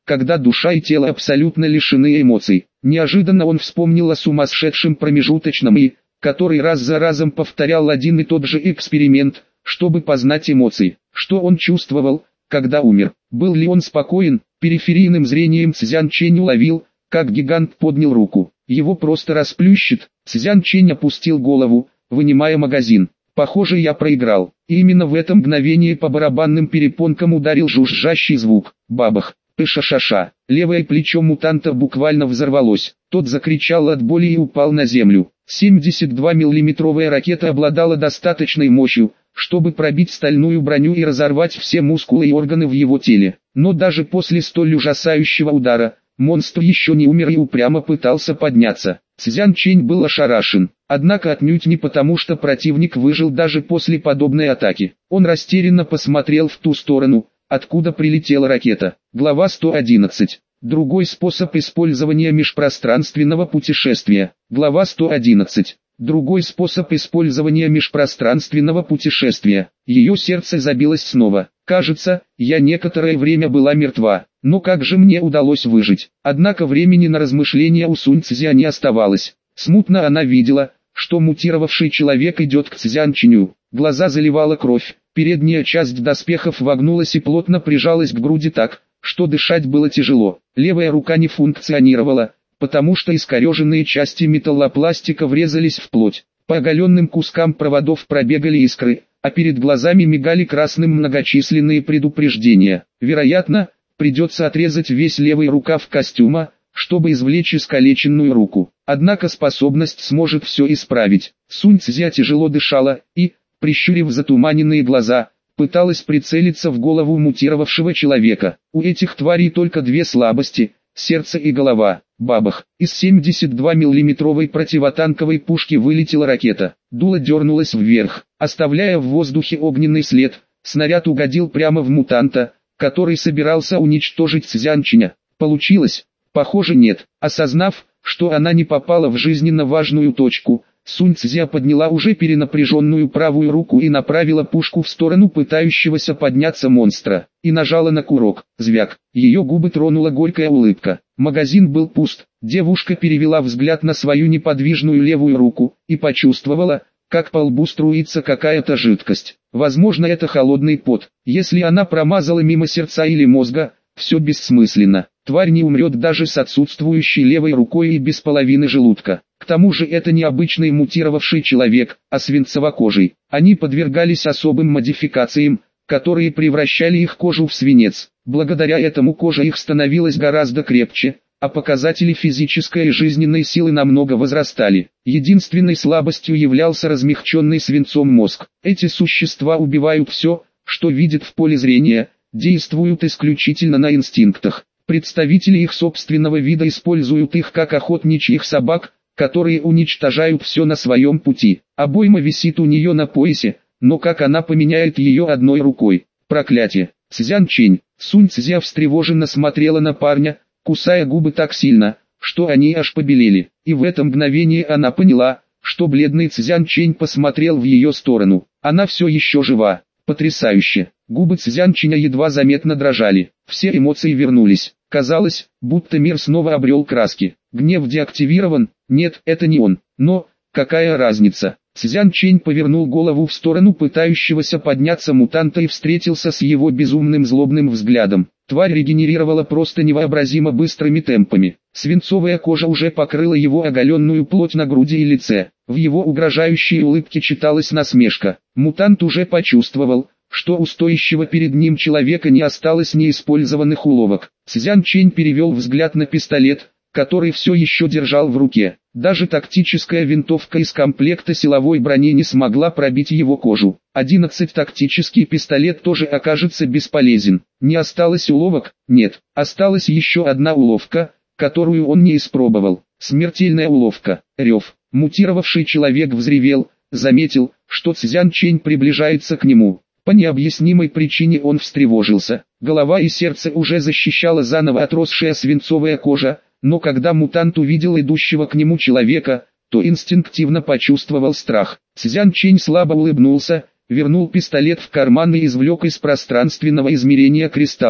когда душа и тело абсолютно лишены эмоций. Неожиданно он вспомнил о сумасшедшем промежуточном и, который раз за разом повторял один и тот же эксперимент, чтобы познать эмоции. Что он чувствовал, когда умер? Был ли он спокоен? Периферийным зрением Цзян Чэнь уловил, как гигант поднял руку. Его просто расплющит. Цзян Чэнь опустил голову, вынимая магазин. Похоже, я проиграл. И именно в это мгновение по барабанным перепонкам ударил жужжащий звук. Бабах. Пыша-ша-ша. Левое плечо мутанта буквально взорвалось. Тот закричал от боли и упал на землю. семьдесят два миллиметровая ракета обладала достаточной мощью, чтобы пробить стальную броню и разорвать все мускулы и органы в его теле. Но даже после столь ужасающего удара, монстр еще не умер и упрямо пытался подняться. Цзян Чэнь был ошарашен, однако отнюдь не потому, что противник выжил даже после подобной атаки. Он растерянно посмотрел в ту сторону, откуда прилетела ракета. Глава сто одиннадцать. Другой способ использования межпространственного путешествия. Глава сто одиннадцать. Другой способ использования межпространственного путешествия. Ее сердце забилось снова. Кажется, я некоторое время была мертва, но как же мне удалось выжить? Однако времени на размышления у Сунь Цзя не оставалось. Смутно она видела, что мутировавший человек идет к Цзян Чэню. Глаза заливала кровь, передняя часть доспехов вогнулась и плотно прижалась к груди так, что дышать было тяжело. Левая рука не функционировала, потому что искореженные части металлопластика врезались в плоть. По оголенным кускам проводов пробегали искры, а перед глазами мигали красным многочисленные предупреждения. Вероятно, придется отрезать весь левый рукав костюма, чтобы извлечь искалеченную руку. Однако способность сможет все исправить. Сунь Цзя тяжело дышала и, прищурив затуманенные глаза, пыталась прицелиться в голову мутировавшего человека. У этих тварей только две слабости – сердце и голова. Бабах! Из семьдесят два миллиметровой противотанковой пушки вылетела ракета. Дуло дернулось вверх, оставляя в воздухе огненный след. Снаряд угодил прямо в мутанта, который собирался уничтожить Цзян Чэня. Получилось? Похоже, нет. Осознав, что она не попала в жизненно важную точку, Сунь Цзя подняла уже перенапряженную правую руку и направила пушку в сторону пытающегося подняться монстра, и нажала на курок. Звяк. Ее губы тронула горькая улыбка. Магазин был пуст. Девушка перевела взгляд на свою неподвижную левую руку и почувствовала, как по лбу струится какая-то жидкость. Возможно, это холодный пот. Если она промазала мимо сердца или мозга, все бессмысленно. Тварь не умрет даже с отсутствующей левой рукой и без половины желудка. К тому же это не обычный мутировавший человек, а свинцово-кожий. Они подвергались особым модификациям, которые превращали их кожу в свинец. Благодаря этому кожа их становилась гораздо крепче, а показатели физической и жизненной силы намного возрастали. Единственной слабостью являлся размягченный свинцом мозг. Эти существа убивают все, что видят в поле зрения, действуют исключительно на инстинктах. Представители их собственного вида используют их как охотничьих собак, которые уничтожают все на своем пути. Обойма висит у нее на поясе, но как она поменяет ее одной рукой? Проклятие! Цзян Чэнь. Сунь Цзя встревоженно смотрела на парня, кусая губы так сильно, что они аж побелели. И в это мгновение она поняла, что бледный Цзян Чэнь посмотрел в ее сторону. Она все еще жива. Потрясающе! Губы Цзян Чэня едва заметно дрожали. Все эмоции вернулись. Казалось, будто мир снова обрел краски. Гнев деактивирован? Нет, это не он. Но, какая разница? Цзян Чэнь повернул голову в сторону пытающегося подняться мутанта и встретился с его безумным злобным взглядом. Тварь регенерировала просто невообразимо быстрыми темпами. Свинцовая кожа уже покрыла его оголенную плоть на груди и лице. В его угрожающей улыбке читалась насмешка. Мутант уже почувствовал, что у стоящего перед ним человека не осталось неиспользованных уловок. Цзян Чэнь перевел взгляд на пистолет, который все еще держал в руке. Даже тактическая винтовка из комплекта силовой брони не смогла пробить его кожу. одиннадцать Тактический пистолет тоже окажется бесполезен. Не осталось уловок? Нет. Осталась еще одна уловка, которую он не испробовал. Смертельная уловка. Рев. Мутировавший человек взревел, заметил, что Цзян Чэнь приближается к нему. По необъяснимой причине он встревожился. Голова и сердце уже защищала заново отросшая свинцовая кожа, но когда мутант увидел идущего к нему человека, то инстинктивно почувствовал страх. Цзян Чэнь слабо улыбнулся, вернул пистолет в карман и извлек из пространственного измерения кристалл.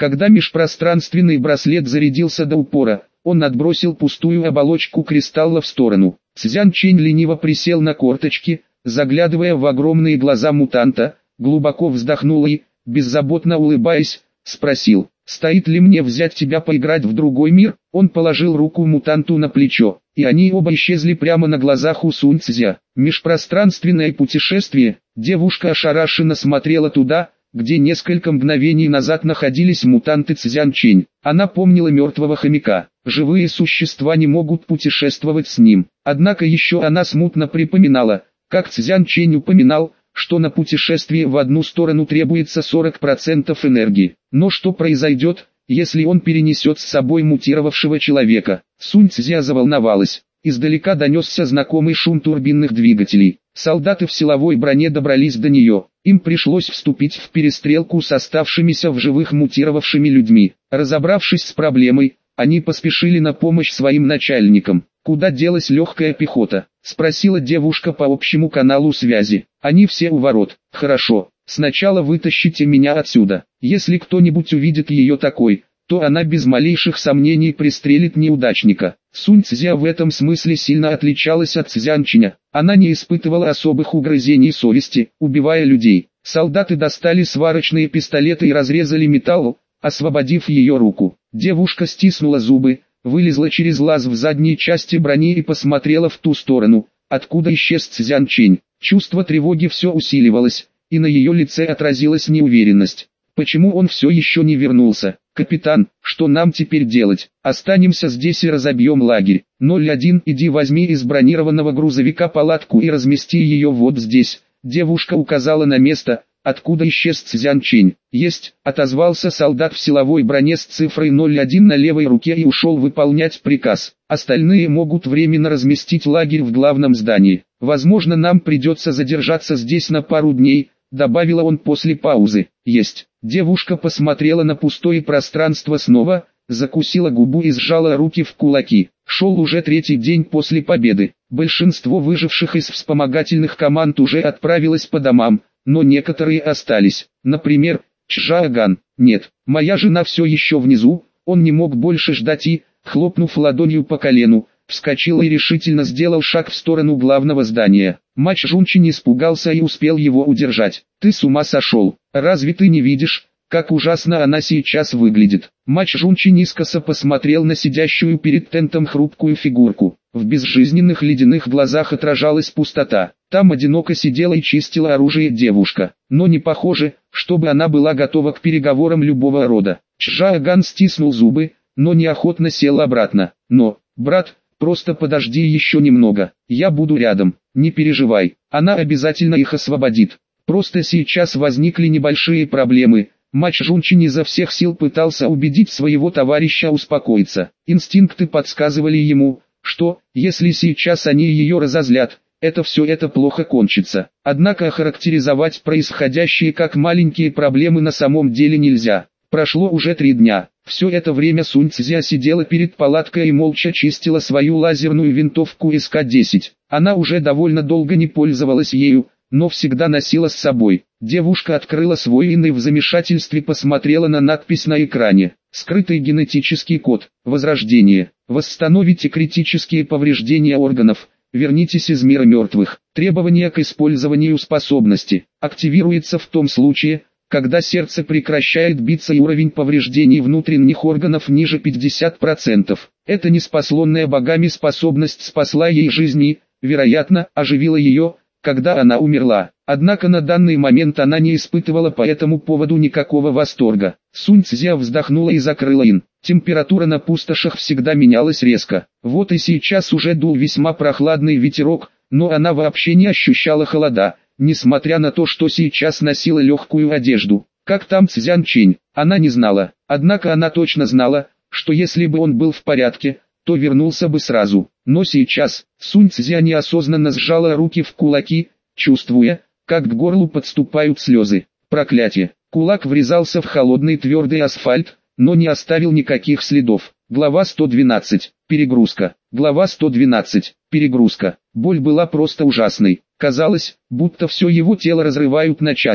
Когда межпространственный браслет зарядился до упора, он отбросил пустую оболочку кристалла в сторону. Цзян Чэнь лениво присел на корточки, заглядывая в огромные глаза мутанта, глубоко вздохнул и, беззаботно улыбаясь, спросил: «Стоит ли мне взять тебя поиграть в другой мир?» Он положил руку мутанту на плечо, и они оба исчезли прямо на глазах у Сунь Цзя. Межпространственное путешествие. Девушка ошарашенно смотрела туда, где несколько мгновений назад находились мутанты Цзян Чэнь. Она помнила мертвого хомяка. Живые существа не могут путешествовать с ним. Однако еще она смутно припоминала, как Цзян Чэнь упоминал, что на путешествие в одну сторону требуется сорок процентов энергии. Но что произойдет, если он перенесет с собой мутировавшего человека? Сунь Цзя заволновалась. Издалека донесся знакомый шум турбинных двигателей. Солдаты в силовой броне добрались до нее. Им пришлось вступить в перестрелку с оставшимися в живых мутировавшими людьми. Разобравшись с проблемой, они поспешили на помощь своим начальникам. «Куда делась легкая пехота?» — спросила девушка по общему каналу связи. «Они все у ворот». «Хорошо, сначала вытащите меня отсюда. Если кто-нибудь увидит ее такой, то она без малейших сомнений пристрелит неудачника». Сунь Цзя в этом смысле сильно отличалась от Цзян Чэня. Она не испытывала особых угрызений совести, убивая людей. Солдаты достали сварочные пистолеты и разрезали металл, освободив ее руку. Девушка стиснула зубы, вылезла через лаз в задней части брони и посмотрела в ту сторону, откуда исчез Цзян Чэнь. Чувство тревоги все усиливалось, и на ее лице отразилась неуверенность. Почему он все еще не вернулся? «Капитан, что нам теперь делать? Останемся здесь и разобьем лагерь. ноль один Иди возьми из бронированного грузовика палатку и размести ее вот здесь». Девушка указала на место, откуда исчез Цзян Чэнь. «Есть», — отозвался солдат в силовой броне с цифрой ноль один на левой руке и ушел выполнять приказ. «Остальные могут временно разместить лагерь в главном здании. Возможно, нам придется задержаться здесь на пару дней», — добавила он после паузы. «Есть». Девушка посмотрела на пустое пространство снова, закусила губу и сжала руки в кулаки. Шел уже третий день после победы. Большинство выживших из вспомогательных команд уже отправилось по домам, но некоторые остались. Например, Чжаоган. «Нет, моя жена все еще внизу». Он не мог больше ждать и, хлопнув ладонью по колену, вскочил и решительно сделал шаг в сторону главного здания. Мач Жунчин испугался и успел его удержать. «Ты с ума сошел? Разве ты не видишь, как ужасно она сейчас выглядит?» Мач Жунчин искоса посмотрел на сидящую перед тентом хрупкую фигурку. В безжизненных ледяных глазах отражалась пустота. Там одиноко сидела и чистила оружие девушка. Но не похоже, чтобы она была готова к переговорам любого рода. Чжаоган стиснул зубы, но неохотно сел обратно. «Но, брат, просто подожди еще немного, я буду рядом, не переживай, она обязательно их освободит. Просто сейчас возникли небольшие проблемы». Мач Жунчин изо всех сил пытался убедить своего товарища успокоиться. Инстинкты подсказывали ему, что, если сейчас они ее разозлят, это все это плохо кончится. Однако охарактеризовать происходящее как маленькие проблемы на самом деле нельзя. Прошло уже три дня. Все это время Сунь Цзя сидела перед палаткой и молча чистила свою лазерную винтовку эс ка десять. Она уже довольно долго не пользовалась ею, но всегда носила с собой. Девушка открыла свой ин и в замешательстве посмотрела на надпись на экране. «Скрытый генетический код. Возрождение. Восстановите критические повреждения органов. Вернитесь из мира мертвых. Требования к использованию способности. Активируется в том случае, когда сердце прекращает биться и уровень повреждений внутренних органов ниже пятидесяти процентов. Эта неспосланная богами способность спасла ей жизнь и, вероятно, оживила ее, когда она умерла. Однако на данный момент она не испытывала по этому поводу никакого восторга. Сунь Цзя вздохнула и закрыла ин. Температура на пустошах всегда менялась резко. Вот и сейчас уже дул весьма прохладный ветерок, но она вообще не ощущала холода, несмотря на то, что сейчас носила легкую одежду. Как там Цзян Чэнь, она не знала. Однако она точно знала, что если бы он был в порядке, то вернулся бы сразу. Но сейчас, Сунь Цзя неосознанно сжала руки в кулаки, чувствуя, как к горлу подступают слезы. Проклятие! Кулак врезался в холодный твердый асфальт, но не оставил никаких следов. Глава сто двенадцать. Перегрузка. Глава сто двенадцать. Перегрузка. Боль была просто ужасной. Казалось, будто все его тело разрывают на части.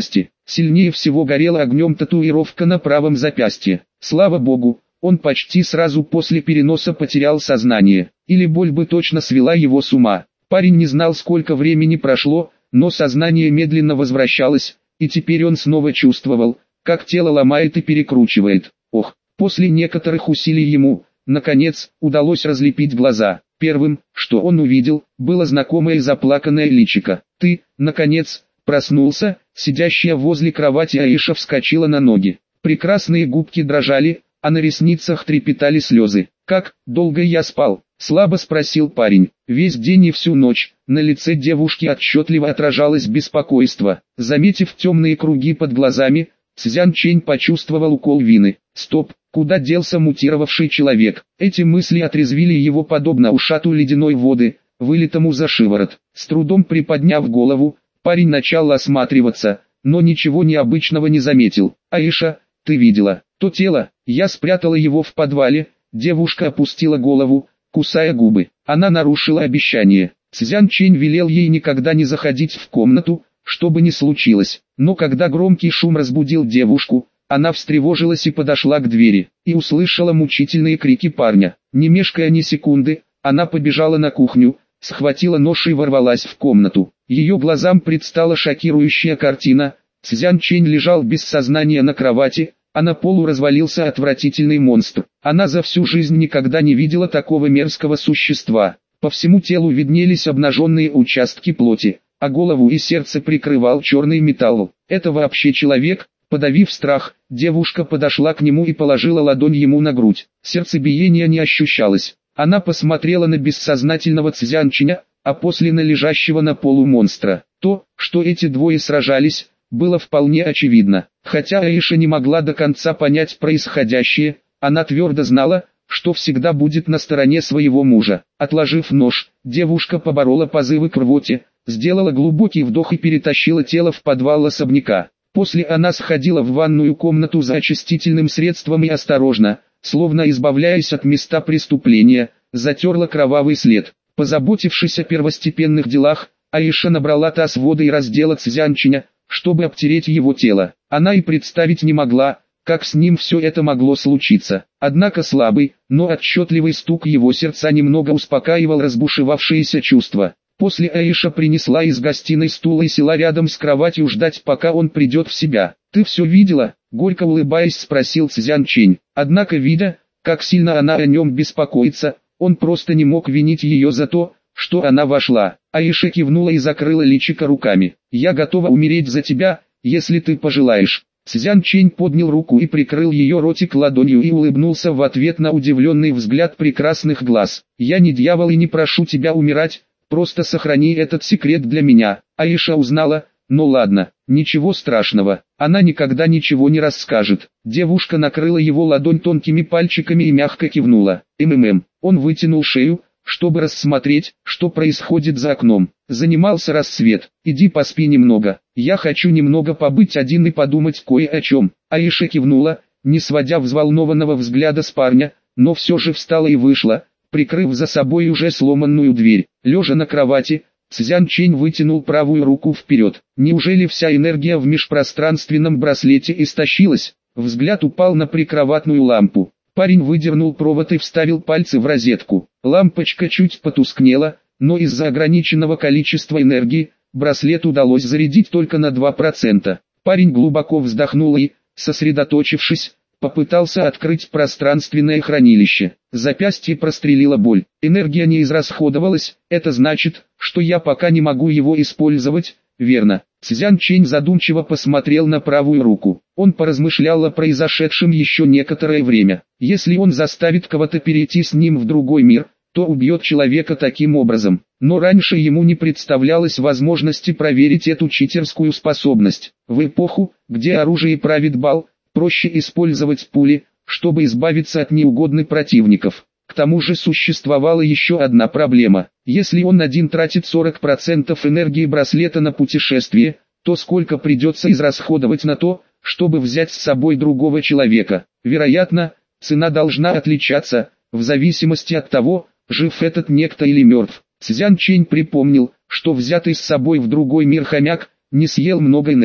Сильнее всего горела огнем татуировка на правом запястье. Слава богу, он почти сразу после переноса потерял сознание, или боль бы точно свела его с ума. Парень не знал, сколько времени прошло, но сознание медленно возвращалось, и теперь он снова чувствовал, как тело ломает и перекручивает. Ох, после некоторых усилий ему, наконец, удалось разлепить глаза. Первым, что он увидел, было знакомое заплаканное личико. «Ты, наконец, проснулся?» Сидящая возле кровати Аиша вскочила на ноги. Прекрасные губки дрожали, а на ресницах трепетали слезы. «Как долго я спал?» — слабо спросил парень. Весь день и всю ночь. На лице девушки отчетливо отражалось беспокойство. Заметив темные круги под глазами, Цзян Чэнь почувствовал укол вины. Стоп, куда делся мутировавший человек? Эти мысли отрезвили его подобно ушату ледяной воды, вылитому за шиворот. С трудом приподняв голову, парень начал осматриваться, но ничего необычного не заметил. «Аиша, ты видела то тело?» «Я спрятала его в подвале». Девушка опустила голову, кусая губы. Она нарушила обещание. Цзян Чэнь велел ей никогда не заходить в комнату, что бы ни случилось. Но когда громкий шум разбудил девушку, она встревожилась и подошла к двери, и услышала мучительные крики парня. Не мешкая ни секунды, она побежала на кухню, схватила нож и ворвалась в комнату. Ее глазам предстала шокирующая картина. Цзян Чэнь лежал без сознания на кровати, а на полу развалился отвратительный монстр. Она за всю жизнь никогда не видела такого мерзкого существа. По всему телу виднелись обнаженные участки плоти, а голову и сердце прикрывал черный металл. «Это вообще человек?» Подавив страх, девушка подошла к нему и положила ладонь ему на грудь. Сердцебиение не ощущалось. Она посмотрела на бессознательного Цзян Чэня, а после на лежащего на полу монстра. То, что эти двое сражались, было вполне очевидно. Хотя Аиша не могла до конца понять происходящее, она твердо знала, что всегда будет на стороне своего мужа. Отложив нож, девушка поборола позывы к рвоте, сделала глубокий вдох и перетащила тело в подвал особняка. После она сходила в ванную комнату за очистительным средством и осторожно, словно избавляясь от места преступления, затерла кровавый след. Позаботившись о первостепенных делах, Аиша набрала таз воды и раздела Цзян Чэня, чтобы обтереть его тело. Она и представить не могла, как с ним все это могло случиться. Однако слабый, но отчетливый стук его сердца немного успокаивал разбушевавшиеся чувства. После Аиша принесла из гостиной стул и села рядом с кроватью ждать, пока он придет в себя. «Ты все видела?» — горько улыбаясь спросил Цзян Чэнь. Однако, видя, как сильно она о нем беспокоится, он просто не мог винить ее за то, что она вошла. Аиша кивнула и закрыла личико руками. «Я готова умереть за тебя, если ты пожелаешь». Цзян Чэнь поднял руку и прикрыл ее ротик ладонью и улыбнулся в ответ на удивленный взгляд прекрасных глаз. «Я не дьявол и не прошу тебя умирать, просто сохрани этот секрет для меня». Аиша узнала, ну ладно, ничего страшного, она никогда ничего не расскажет. Девушка накрыла его ладонь тонкими пальчиками и мягко кивнула. «МММ». Он вытянул шею, чтобы рассмотреть, что происходит за окном. Занимался рассвет. «Иди поспи немного, я хочу немного побыть один и подумать кое о чем». Аиша кивнула, не сводя взволнованного взгляда с парня, но все же встала и вышла, прикрыв за собой уже сломанную дверь. Лежа на кровати, Цзян Чэнь вытянул правую руку вперед. Неужели вся энергия в межпространственном браслете истощилась? Взгляд упал на прикроватную лампу. Парень выдернул провод и вставил пальцы в розетку. Лампочка чуть потускнела, но из-за ограниченного количества энергии, браслет удалось зарядить только на два процента. Парень глубоко вздохнул и, сосредоточившись, попытался открыть пространственное хранилище. Запястье прострелила боль. Энергия не израсходовалась, это значит, что я пока не могу его использовать, верно? Цзян Чэнь задумчиво посмотрел на правую руку. Он поразмышлял о произошедшем еще некоторое время. Если он заставит кого-то перейти с ним в другой мир, то убьет человека таким образом. Но раньше ему не представлялось возможности проверить эту читерскую способность. В эпоху, где оружие правит бал, проще использовать пули, чтобы избавиться от неугодных противников. К тому же существовала еще одна проблема. Если он один тратит сорок процентов энергии браслета на путешествие, то сколько придется израсходовать на то, чтобы взять с собой другого человека? Вероятно, цена должна отличаться, в зависимости от того, жив этот некто или мертв. Цзян Чэнь припомнил, что взятый с собой в другой мир хомяк не съел много энергии.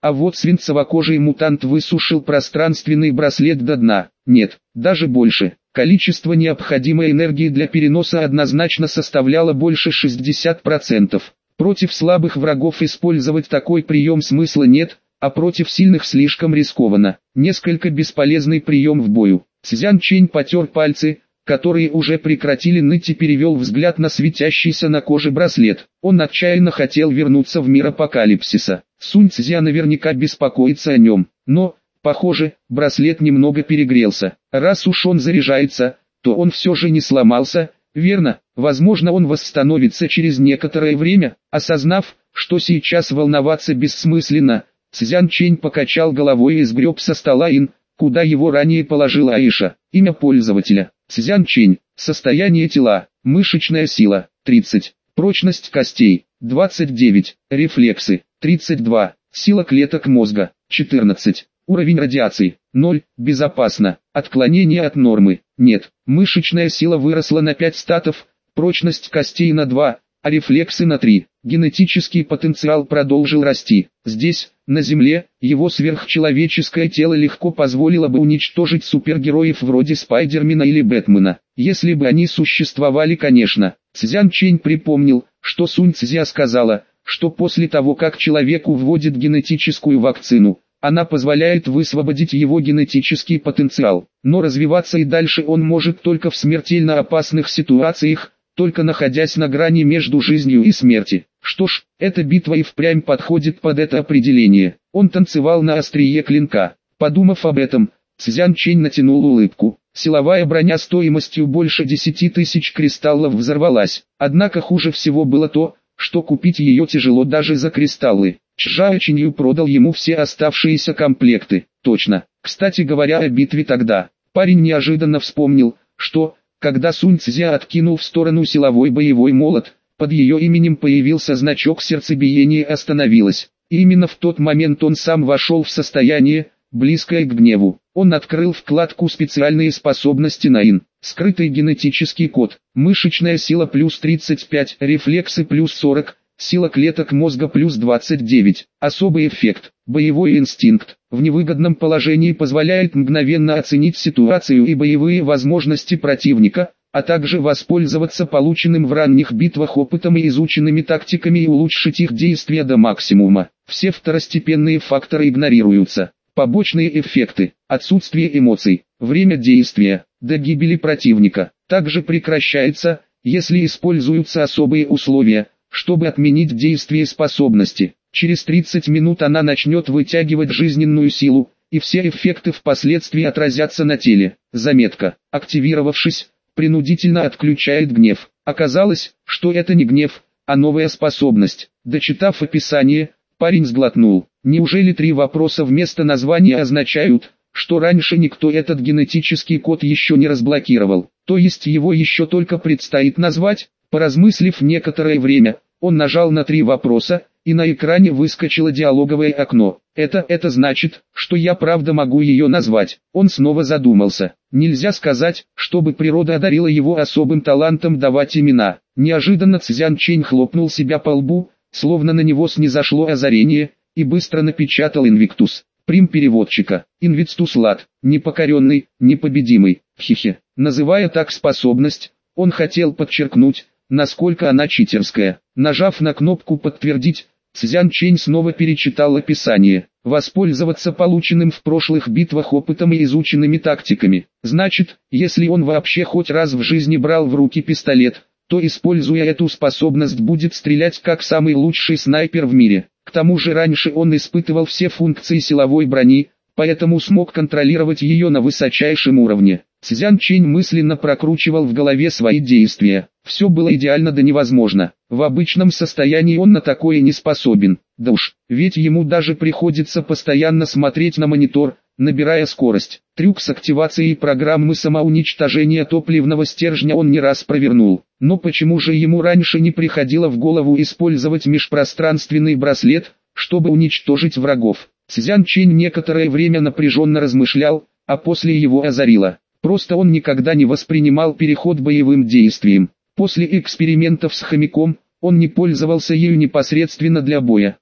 А вот свинцово-кожий мутант высушил пространственный браслет до дна. Нет, даже больше. Количество необходимой энергии для переноса однозначно составляло больше шестидесяти процентов. Против слабых врагов использовать такой прием смысла нет, а против сильных слишком рискованно. Несколько бесполезный прием в бою. Цзян Чэнь потер пальцы, которые уже прекратили ныть, и перевел взгляд на светящийся на коже браслет. Он отчаянно хотел вернуться в мир апокалипсиса. Сунь Цзя наверняка беспокоится о нем, но, похоже, браслет немного перегрелся. Раз уж он заряжается, то он все же не сломался, верно? Возможно, он восстановится через некоторое время. Осознав, что сейчас волноваться бессмысленно, Цзян Чэнь покачал головой и сгреб со стола ин, куда его ранее положила Аиша. Имя пользователя: Цзян Чэнь. Состояние тела: мышечная сила тридцать, прочность костей двадцать девять, рефлексы тридцать два, сила клеток мозга четырнадцать, уровень радиации ноль, безопасно, отклонение от нормы нет, мышечная сила выросла на пять статов, прочность костей на два, а рефлексы на три. Генетический потенциал продолжил расти. Здесь, на Земле, его сверхчеловеческое тело легко позволило бы уничтожить супергероев вроде Спайдермена или Бэтмена, если бы они существовали, конечно. Цзян Чэнь припомнил, что Сунь Цзя сказала, что после того, как человеку вводят генетическую вакцину, она позволяет высвободить его генетический потенциал, но развиваться и дальше он может только в смертельно опасных ситуациях, только находясь на грани между жизнью и смертью. Что ж, эта битва и впрямь подходит под это определение. Он танцевал на острие клинка. Подумав об этом, Цзян Чэнь натянул улыбку. Силовая броня стоимостью больше десяти тысяч кристаллов взорвалась. Однако хуже всего было то, что купить ее тяжело даже за кристаллы. Чжао Чинью продал ему все оставшиеся комплекты. Точно. Кстати говоря о битве тогда, парень неожиданно вспомнил, что, когда Сунь Цзя откинул в сторону силовой боевой молот, под ее именем появился значок сердцебиения остановилось. И именно в тот момент он сам вошел в состояние, близкое к гневу. Он открыл вкладку «Специальные способности на ин». Скрытый генетический код. Мышечная сила плюс тридцать пять, рефлексы плюс сорок, сила клеток мозга плюс двадцать девять. Особый эффект. Боевой инстинкт. В невыгодном положении позволяет мгновенно оценить ситуацию и боевые возможности противника, а также воспользоваться полученным в ранних битвах опытом и изученными тактиками и улучшить их действия до максимума. Все второстепенные факторы игнорируются. Побочные эффекты. Отсутствие эмоций. Время действия, до гибели противника, также прекращается, если используются особые условия, чтобы отменить действие способности. Через тридцать минут она начнет вытягивать жизненную силу, и все эффекты впоследствии отразятся на теле. Заметка. Активировавшись, принудительно отключает гнев. Оказалось, что это не гнев, а новая способность. Дочитав описание, парень сглотнул. Неужели три вопроса вместо названия означают, что раньше никто этот генетический код еще не разблокировал? То есть его еще только предстоит назвать? Поразмыслив некоторое время, он нажал на три вопроса, и на экране выскочило диалоговое окно. Это, это значит, что я правда могу ее назвать. Он снова задумался. Нельзя сказать, чтобы природа одарила его особым талантом давать имена. Неожиданно Цзян Чэнь хлопнул себя по лбу, словно на него снизошло озарение, и быстро напечатал инвиктус. Прим переводчика. Инвиктус лад. Непокоренный, непобедимый. Хихе. Называя так способность, он хотел подчеркнуть, насколько она читерская. Нажав на кнопку «Подтвердить», Цзян Чэнь снова перечитал описание. Воспользоваться полученным в прошлых битвах опытом и изученными тактиками. Значит, если он вообще хоть раз в жизни брал в руки пистолет, то, используя эту способность, будет стрелять как самый лучший снайпер в мире. К тому же раньше он испытывал все функции силовой брони, поэтому смог контролировать ее на высочайшем уровне. Цзян Чэнь мысленно прокручивал в голове свои действия. Все было идеально до невозможно. В обычном состоянии он на такое не способен. Да уж, ведь ему даже приходится постоянно смотреть на монитор, набирая скорость. Трюк с активацией программы самоуничтожения топливного стержня он не раз провернул. Но почему же ему раньше не приходило в голову использовать межпространственный браслет, чтобы уничтожить врагов? Цзян Чэнь некоторое время напряженно размышлял, а после его озарило. Просто он никогда не воспринимал переход боевым действием. После экспериментов с хомяком, он не пользовался ею непосредственно для боя.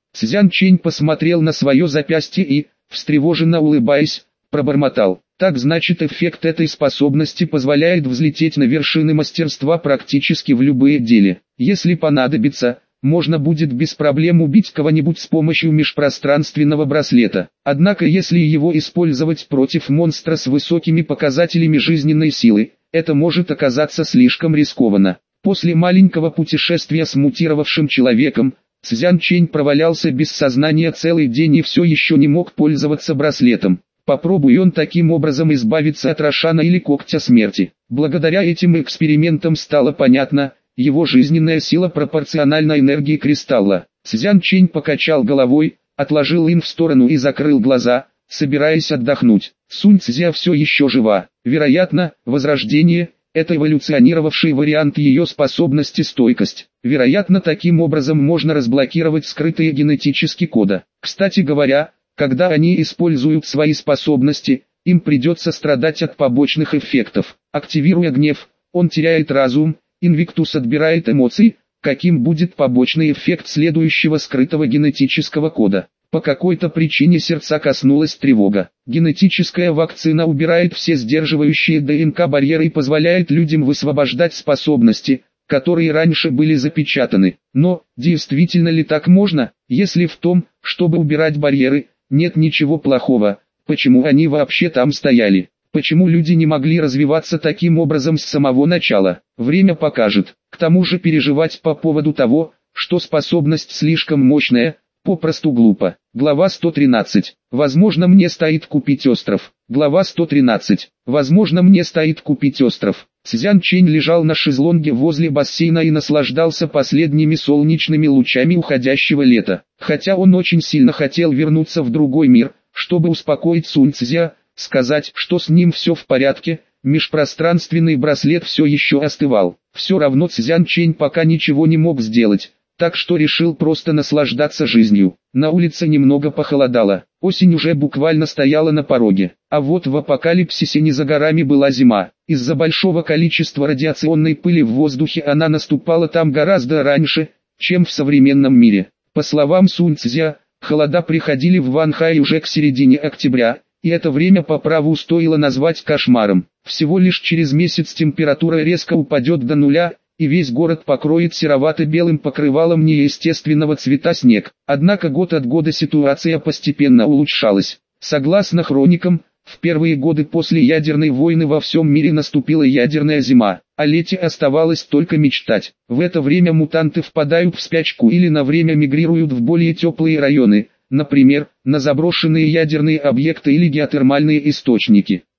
Цзян Чэнь посмотрел на свое запястье и, встревоженно улыбаясь, пробормотал. Так значит, эффект этой способности позволяет взлететь на вершины мастерства практически в любые деле. Если понадобится, можно будет без проблем убить кого-нибудь с помощью межпространственного браслета. Однако если его использовать против монстра с высокими показателями жизненной силы, это может оказаться слишком рискованно. После маленького путешествия с мутировавшим человеком, Цзян Чэнь провалялся без сознания целый день и все еще не мог пользоваться браслетом. Попробуй он таким образом избавиться от Рошана или Когтя Смерти. Благодаря этим экспериментам стало понятно, его жизненная сила пропорциональна энергии кристалла. Цзян Чэнь покачал головой, отложил ин в сторону и закрыл глаза, собираясь отдохнуть. Сунь Цзя все еще жива. Вероятно, возрождение – это эволюционировавший вариант ее способности стойкость. Вероятно, таким образом можно разблокировать скрытые генетические коды. Кстати говоря, когда они используют свои способности, им придется страдать от побочных эффектов. Активируя гнев, он теряет разум, Инвиктус отбирает эмоции, каким будет побочный эффект следующего скрытого генетического кода. По какой-то причине сердца коснулась тревога. Генетическая вакцина убирает все сдерживающие ДНК-барьеры и позволяет людям высвобождать способности, которые раньше были запечатаны. Но, действительно ли так можно, если в том, чтобы убирать барьеры, нет ничего плохого? Почему они вообще там стояли? Почему люди не могли развиваться таким образом с самого начала? Время покажет. К тому же переживать по поводу того, что способность слишком мощная, попросту глупо. Глава сто тринадцать. Возможно, мне стоит купить остров. Глава сто тринадцать. Возможно, мне стоит купить остров. Цзян Чэнь лежал на шезлонге возле бассейна и наслаждался последними солнечными лучами уходящего лета. Хотя он очень сильно хотел вернуться в другой мир, чтобы успокоить Сунь Цзя, сказать, что с ним все в порядке, межпространственный браслет все еще остывал. Все равно Цзян Чэнь пока ничего не мог сделать, так что решил просто наслаждаться жизнью. На улице немного похолодало, осень уже буквально стояла на пороге, а вот в апокалипсисе не за горами была зима. Из-за большого количества радиационной пыли в воздухе она наступала там гораздо раньше, чем в современном мире. По словам Сунь Цзя, холода приходили в Ванхай уже к середине октября, и это время по праву стоило назвать кошмаром. Всего лишь через месяц температура резко упадет до нуля, и весь город покроет серовато-белым покрывалом неестественного цвета снег. Однако год от года ситуация постепенно улучшалась. Согласно хроникам, в первые годы после ядерной войны во всем мире наступила ядерная зима. О лете оставалось только мечтать. В это время мутанты впадают в спячку или на время мигрируют в более теплые районы, например, на заброшенные ядерные объекты или геотермальные источники.